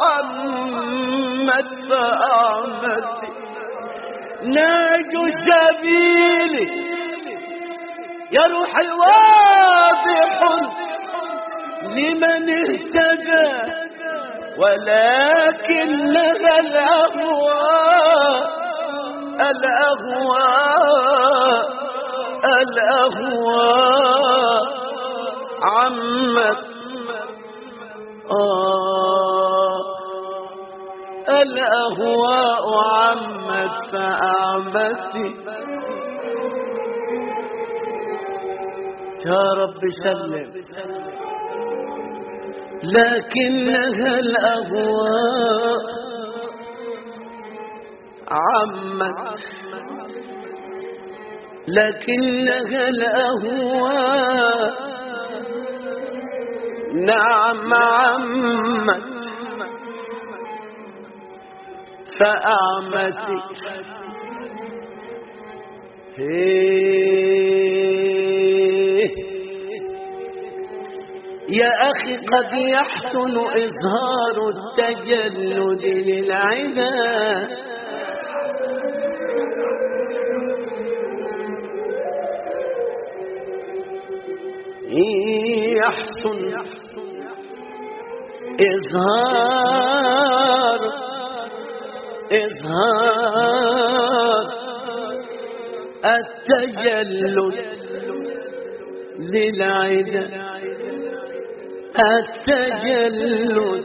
عمت فأعمت نهج سبيلي يا روحي واضح لمن اهتدى ولكنها الأهواء الأهواء الأهواء عمت آه الأهواء عمت فأعمت يا رب سلم لكنها الأهواء عمت لكنها الأهواء نعم عمت فأعمت يا أخي قد يحسن إظهار التجلد للعدا يحسن إظهار إظهار التجلد للعدا التجلد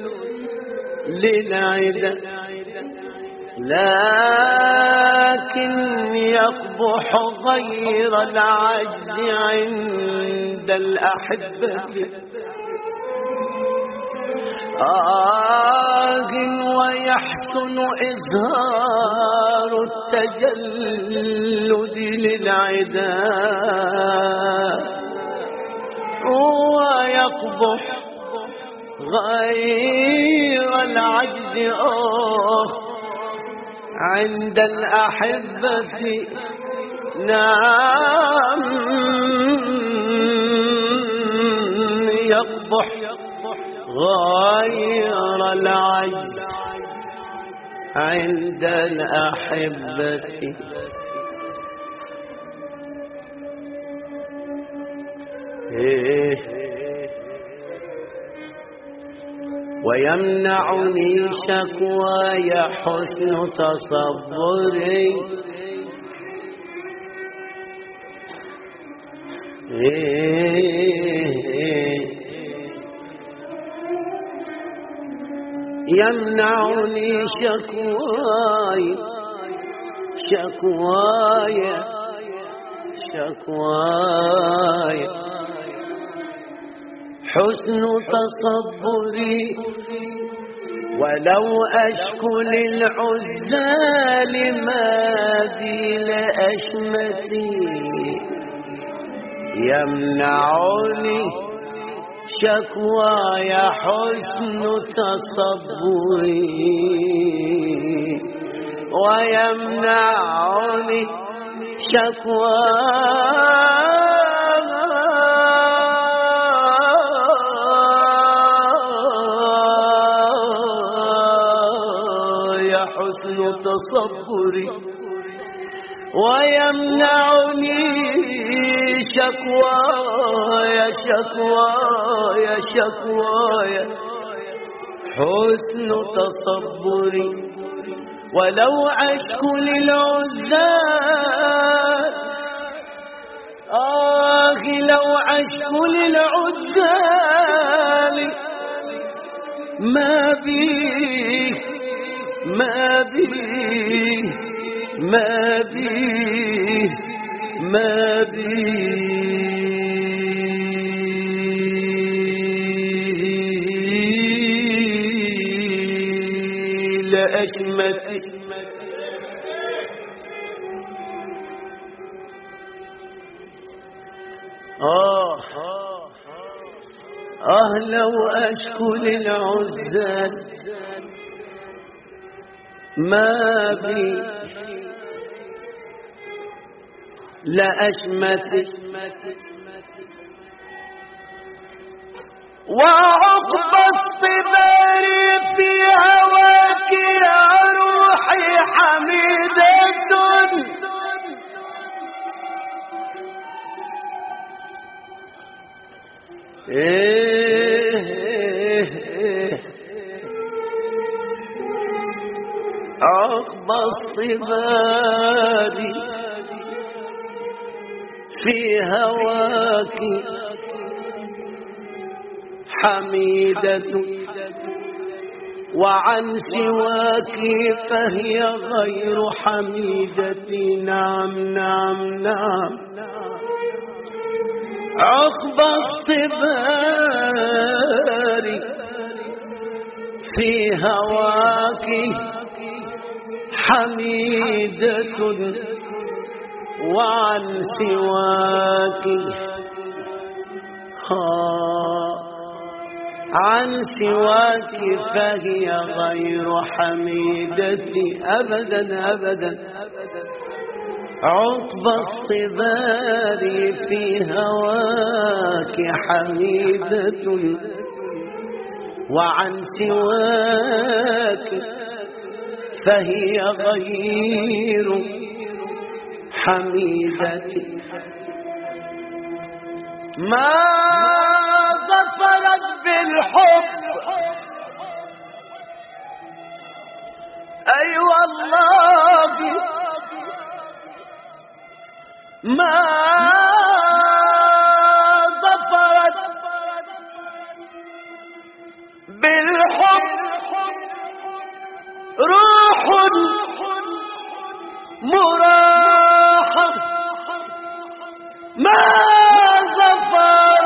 للعدا لكن يقبح غير العجز عند عند الأحبة آه ويحسن إظهار التجلد للعداء ويقبح غير العجز آه عند الأحبة نعم يقبح غير العجز عند الأحبة إيه ويمنعني شكواي حسن تصبري إيه يمنعني شكواي شكواي شكواي حسن تصبري ولو أشكو للعزال ما ذي لأشمتي يمنعني شكواي حسن تصبري ويمنعني شكواي حسن تصبري ويمنعني شكواي شكواي شكواي حسن تصبري ولو أشكو للعزال آه لو أشكو للعزال ما بي ما بي ما بي ما بي لأشمتي آه آه لو أشكو للعزال ما بي لأشمتي وعقب الصبر في هواك يا روحي حميدة إيه إيه عقب الصبر في هواك حميدة وعن سواك فهي غير حميدة نعم نعم نعم عقب الصبر في هواك حميدة وعن سواك عن سواك فهي غير حميدة أبدا أبدا عقب الصبار في هواك حميدة وعن سواك فهي غير حميدة ما ظفرت بالحب أي والله ما ظفرت بالحب روح مراحة ما ظفرت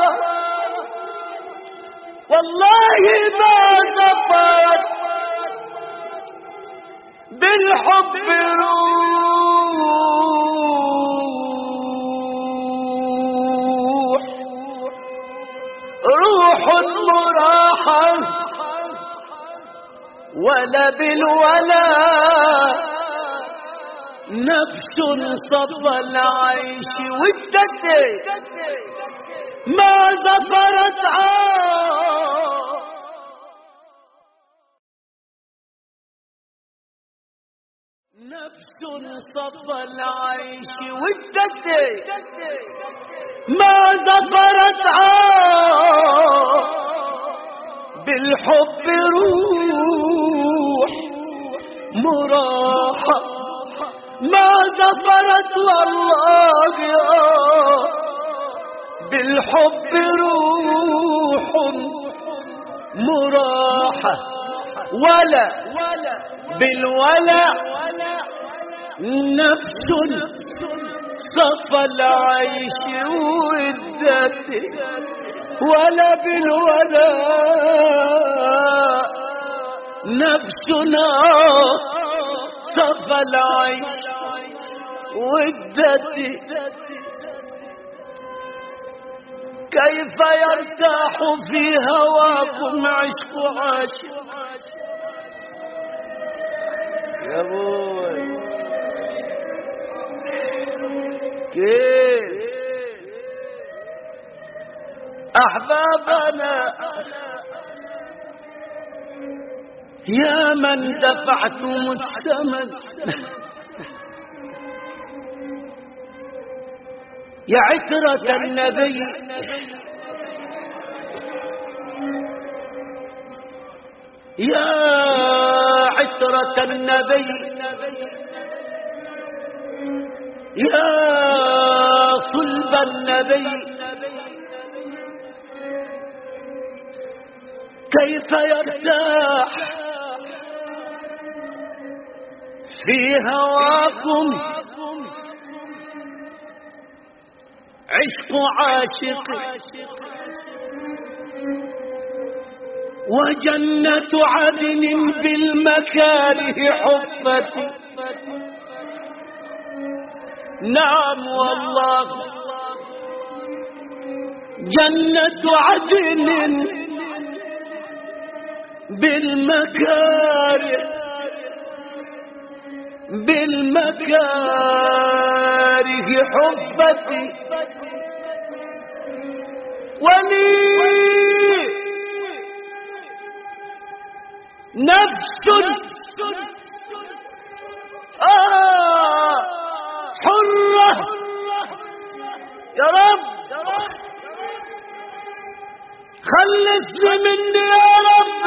مراحة ولا بالولا نفس صفى العيش والدد ما ظفرت عار نفس صفى العيش والدد ما ظفرت عار بالحب روح مراحة ما ظفرت والله بالحب روح مراحة ولا بالولا نفس صفى العيش والذات ولا بالولا نفسنا صفى العيش والذات كيف يرتاح في هواكم عشق عاشق يا بوي كيف أحبابنا يا من دفعتم الثمن يا عترة النبي يا عترة النبي يا صلب النبي كيف يرتاح في هواكم عشق عاشق وجنة عدن بالمكاره حفتي نعم والله جنة عدن بالمكاره بالمكاره حفتي ولي نفس آه حرة يا رب خلصني مني يا رب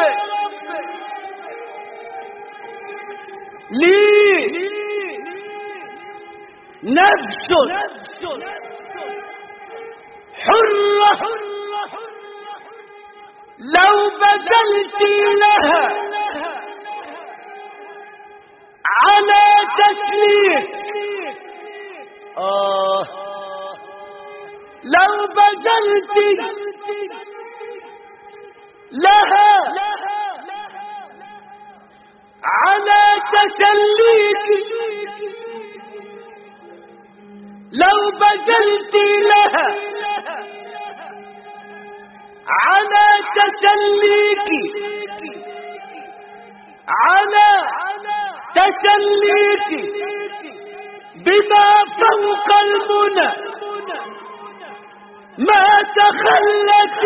لي نفس حرة لو بذلت لها على تسليك آه لو بذلت لها على تسليك لو بذلت لها على تسليك على تسليك بما فوق المنى ما تخلت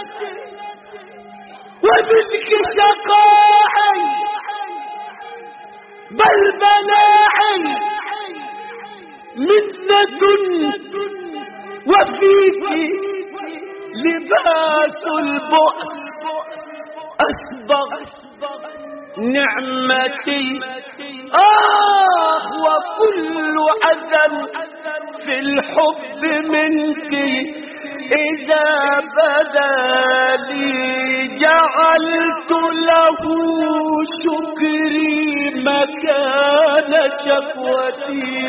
ومنك شقاعي بل بلاعي منة وفيك لباس البؤس أسبغ نعمتي آه وكل أذى في الحب منك إذا بدا لي جعلت له شكري مكان شكوتي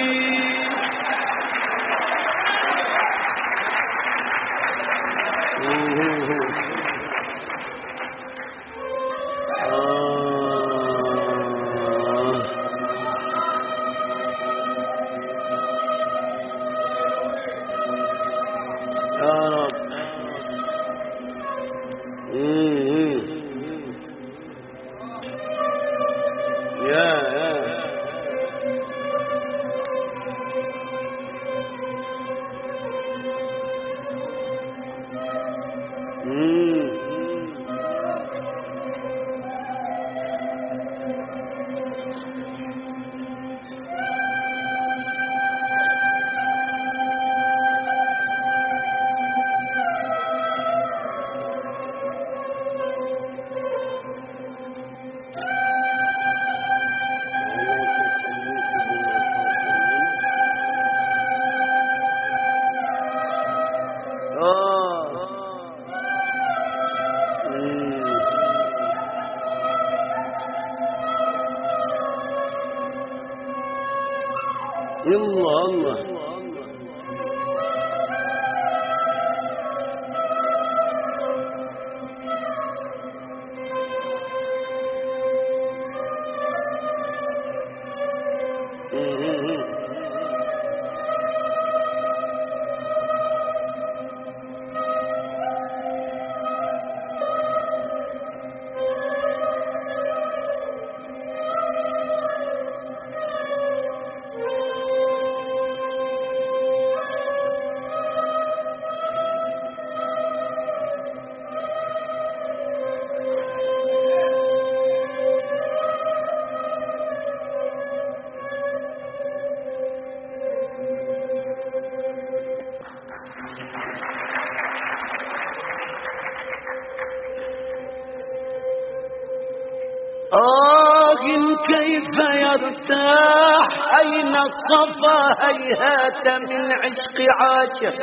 الله الله آه كيف يرتاح أين الصفا هيهات من عشق عاشق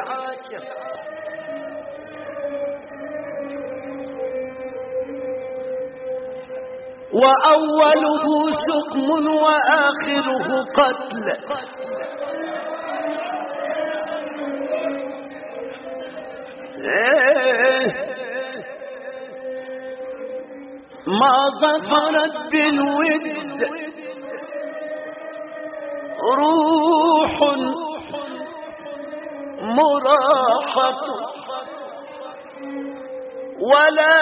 وأوله سقم وآخره قتل ما ظفرت بالود روح مراحة ولا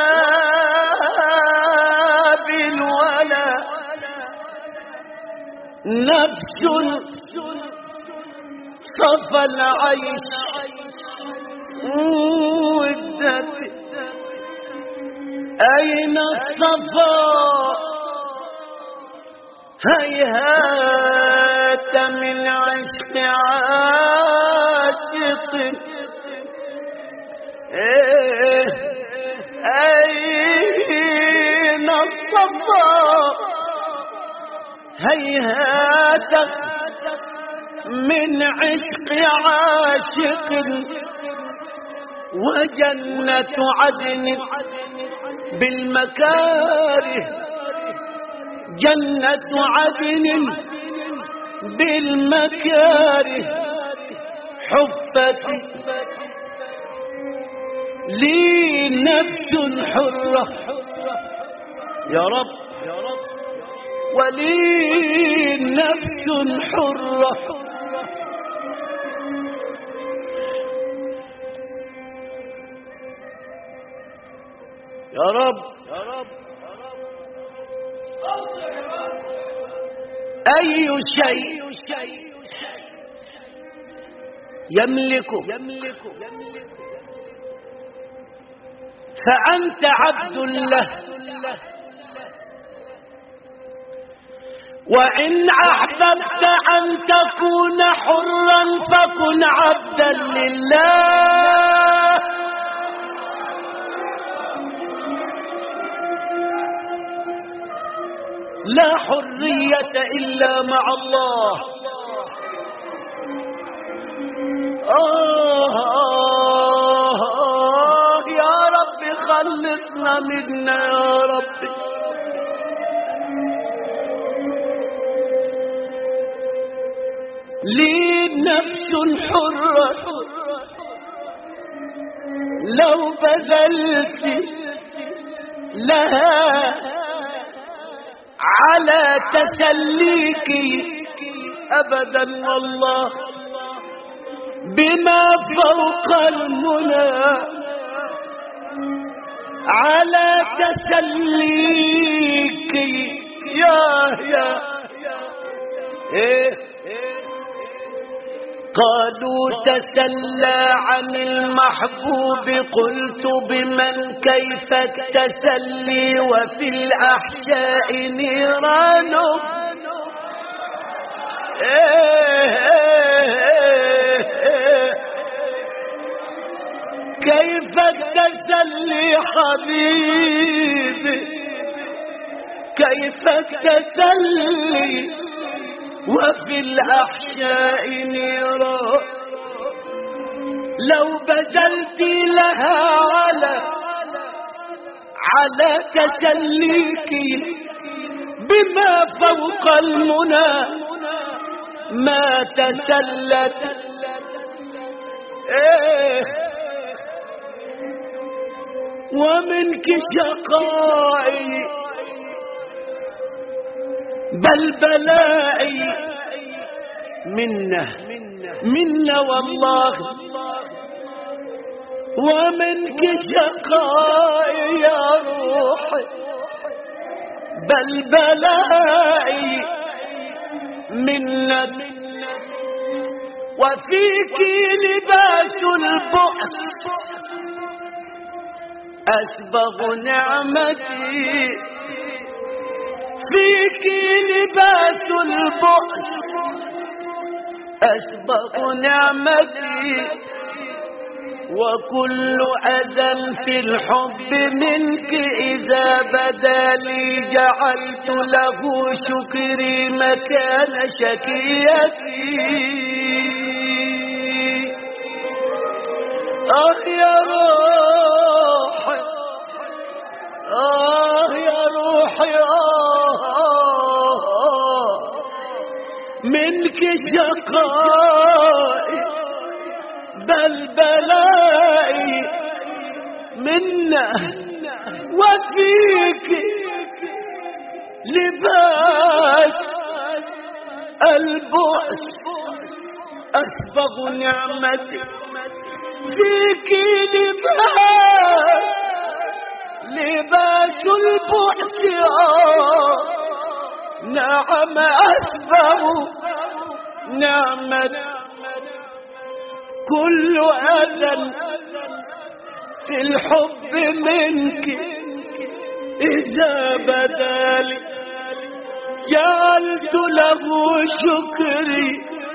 بالولا نفس صفى العيش ودت أين الصفاء هيهات من عشق عاشق أين الصفاء هيهات من عشق عاشق وجنة عدن بالمكاره جنة عدن بالمكاره حفت لي نفس حرة يا رب ولي نفس حرة يا رب أي شيء يملك فأنت عبد له وإن أحببت أن تكون حرا فكن عبدا لله لا حرية إلا مع الله. آه, آه, آه يا رب خلصنا منا يا رب. لي نفس حرة لو بذلت لها على تسليك أبدا والله بما فوق المنى على تسليك يا يا إيه قالوا تسلى عن المحبوب قلت بمن كيف التسلي وفي الأحشاء نيران كيف التسلي حبيبي كيف التسلي وفي الأحشاء نيران لو بذلت لها على على تسليك بما فوق المنى ما تسلت إيه ومنك شقائي بل بلائي منه منه والله ومنك شقائي يا روحي بل بلائي منك وفيك لباس البؤس أسبغ نعمتي فيك لباس البؤس أسبغ نعمتي وكل أذى في الحب منك إذا بدا لي جعلت له شكري مكان شكيتي آه يا روحي آه يا روحي آه منك شقائي بل بلائي منه وفيك لباس البؤس أسبغ نعمتي فيك لباس لباس البؤس نعم أسبغ نعمة كل أذى في الحب منك إذا بدالي جعلت له شكري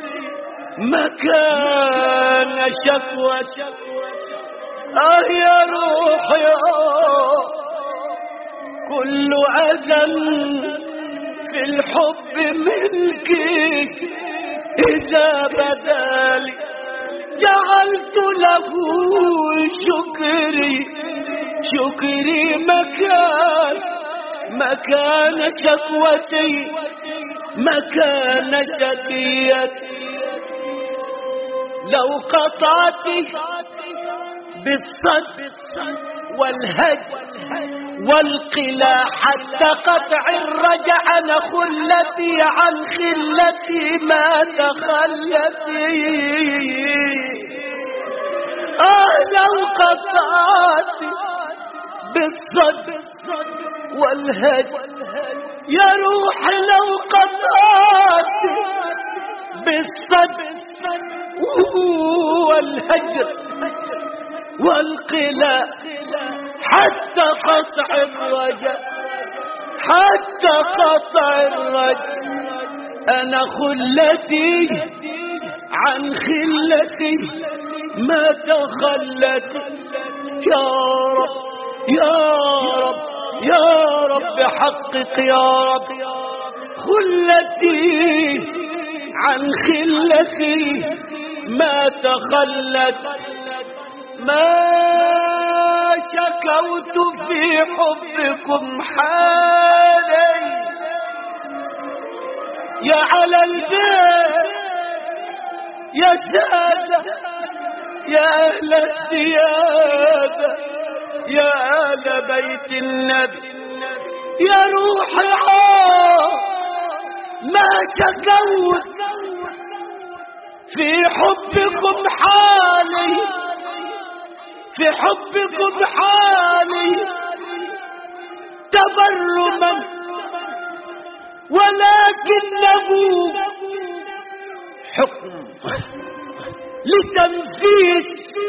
مكان شكوى آه يا روحي آه كل أذى في الحب منك إذا بدالي جعلت له شكري شكري مكان مكان شكوتي مكان شكيتي لو قطعت بالصد والهج والقلا حتى قطع الرجع أنا خلتي عن خلتي ما تخلتي آه لو قطعت بالصد والهج يا روح لو قطعت بالصد والهجر والقلا حتى قطع الرجاء حتى قطع الرجاء أنا خلتي عن خلتي ما تخلت يا رب يا رب يا رب حقق يا رب خلتي عن خلتي ما تخلت ما شكوت في حبكم حالي يا على البيت يا سادة يا أهل السيادة يا أهل بيت النبي يا روحي آه ما شكوت في حبكم حالي في حبكم حالي تبرما ولكنه حكم لتنفيذ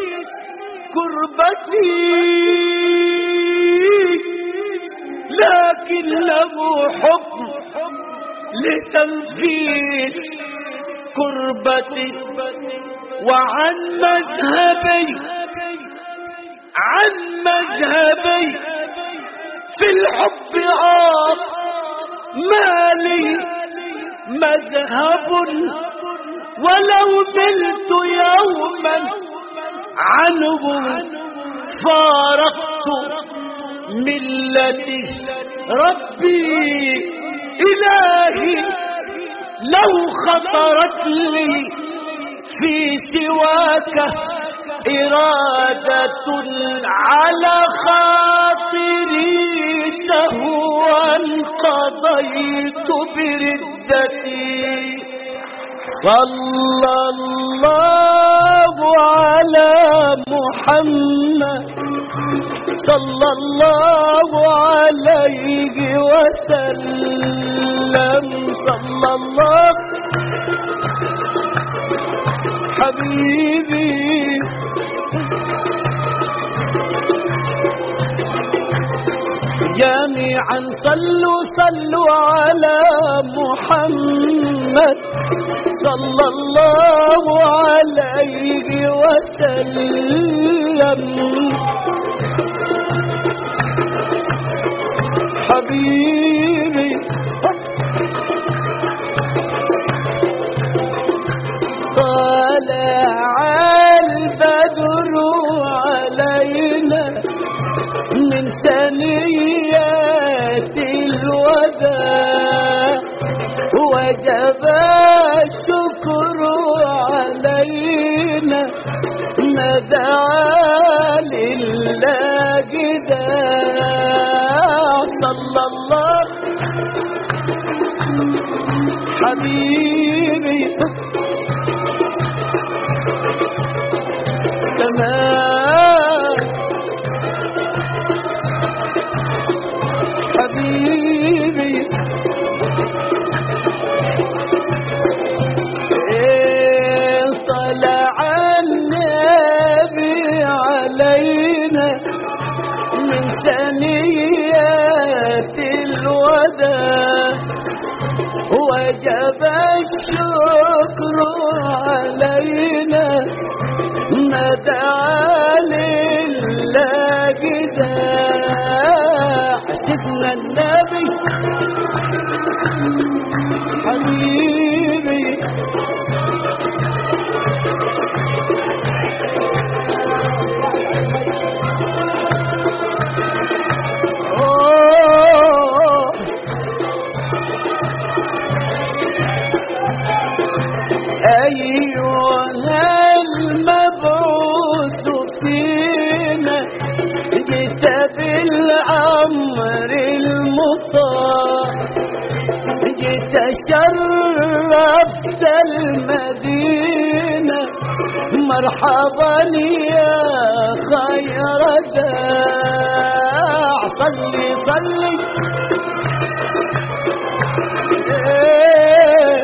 كربتي، لكنه حكم لتنفيذ كربتي. وعن مذهبي عن مذهبي في الحب آه ما لي مذهب، ولو ملت يوما عنه فارقت ملتي. ربي إلهي لو خطرت لي في سواك إرادة على خاطري سهوا قضيت بردتي. صلى الله على محمد صلى الله عليه وسلم. صلى الله حبيبي جميعا صلوا صلوا على محمد صلى الله عليه وسلم. حبيبي طلع البدر علينا من ثنيات الوداع، وجب الشكر علينا ندعى لله جداع. صلى الله حبيبي تمام حبيبي إيه طلع النبي علينا من ثنيات الوداع، وجب الشكر علينا ندعى لله جداع. سيدنا النبي حبيبي أوه أيها المبعوث فينا جئت بالأمر المطاع، جئت شرفت المدينة مرحبا يا خير داع. صلي صلي إيه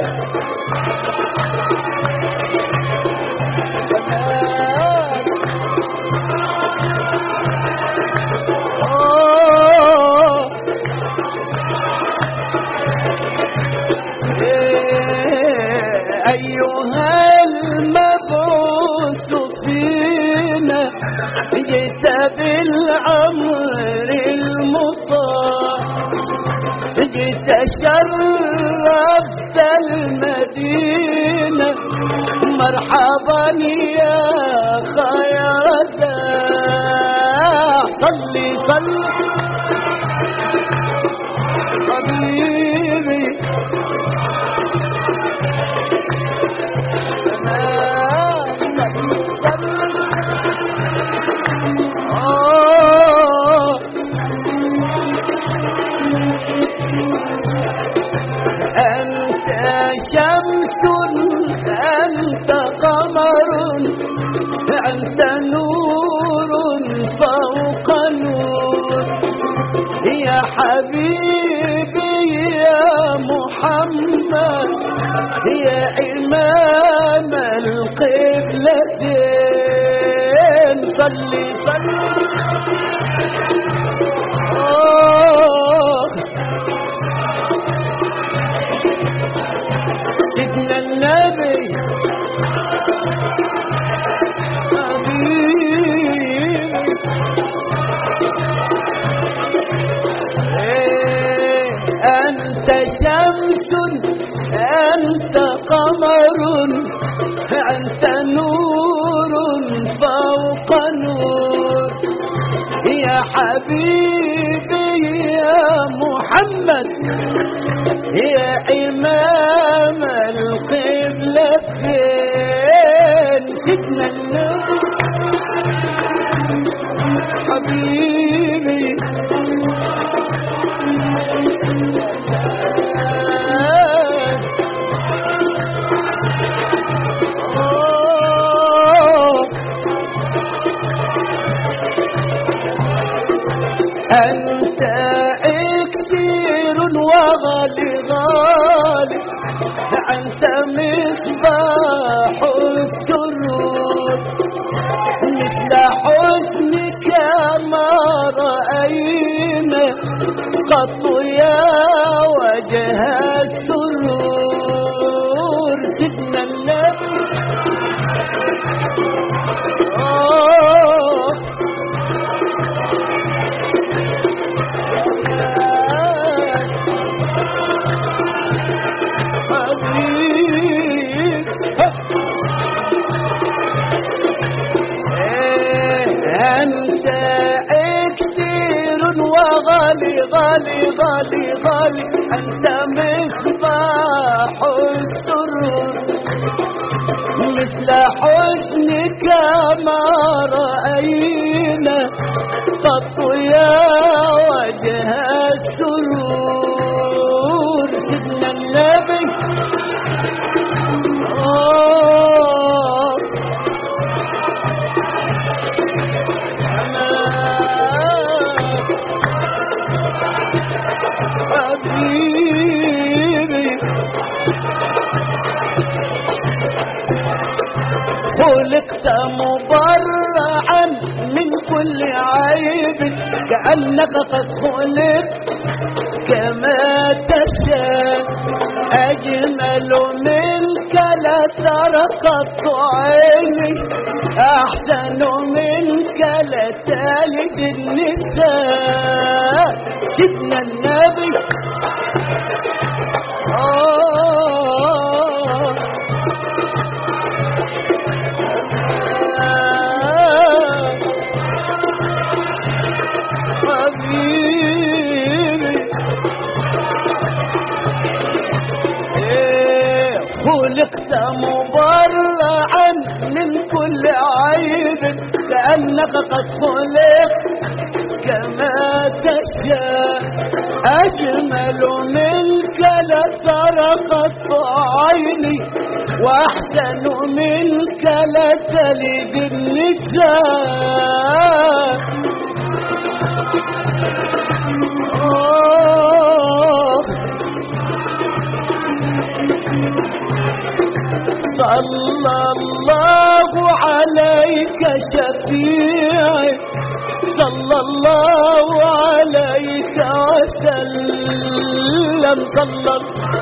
أيها المبعوث فينا جئت بالأمر المطاع، جئت شرفت المدينة مرحبا يا خير داع. صلي صلي حبيبي أنت شمس أنت قمر أنت نور فوق نور، يا حبيبي يا محمد يا إمام القبلة صلي صلي أوه سيدنا النبي أنت شمس أنت قمر أنت نور فوق نور يا حبيبي يا محمد يا إمام القبلة فين سيدنا النبي حبيبي أنت إكسير وغالي غالي أنت مصباح السرور مثل حسنك ما رأينا قط يا وجه السرور سيدنا النبي أنت إكسير وغالي غالي غالي غالي أنت مصباح السرور مثل حسنك ما رأينا قط يا وجه السرور سيدنا النبي حبيبي خلقت مبرعا من كل عيب كأنك قد خلقت كما تشاء أجمل منك لا ترى قط عيني أحسن منك لا تلد النساء سيدنا النبي آه حبيبي خلقت مبرعا من كل عيب كأنك قد خلقت كما تشاء أجمل منك لسرقت عيني وأحسن منك لتلد النساء صلى الله عليك شفيعي صلى الله عليك وسلم صلى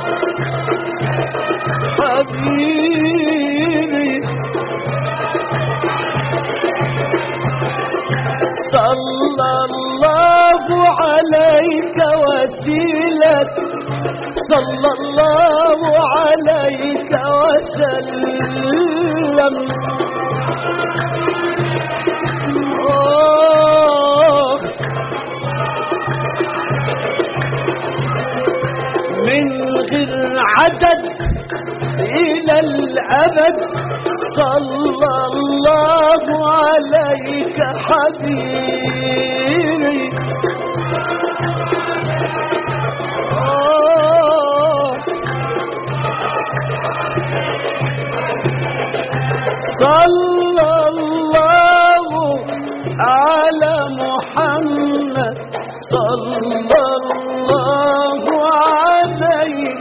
حبيبي صلى الله عليك وسيلة صلى الله عليك وسلم أوه من غير عدد إلى الأبد صلى الله عليك حبيبي صلى الله على محمد صلى الله عليه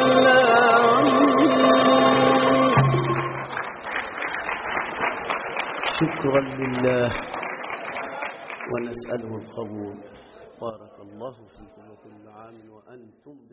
وسلم شكرا لله ونسأله القبول. بارك الله فيكم وكل عام وأنتم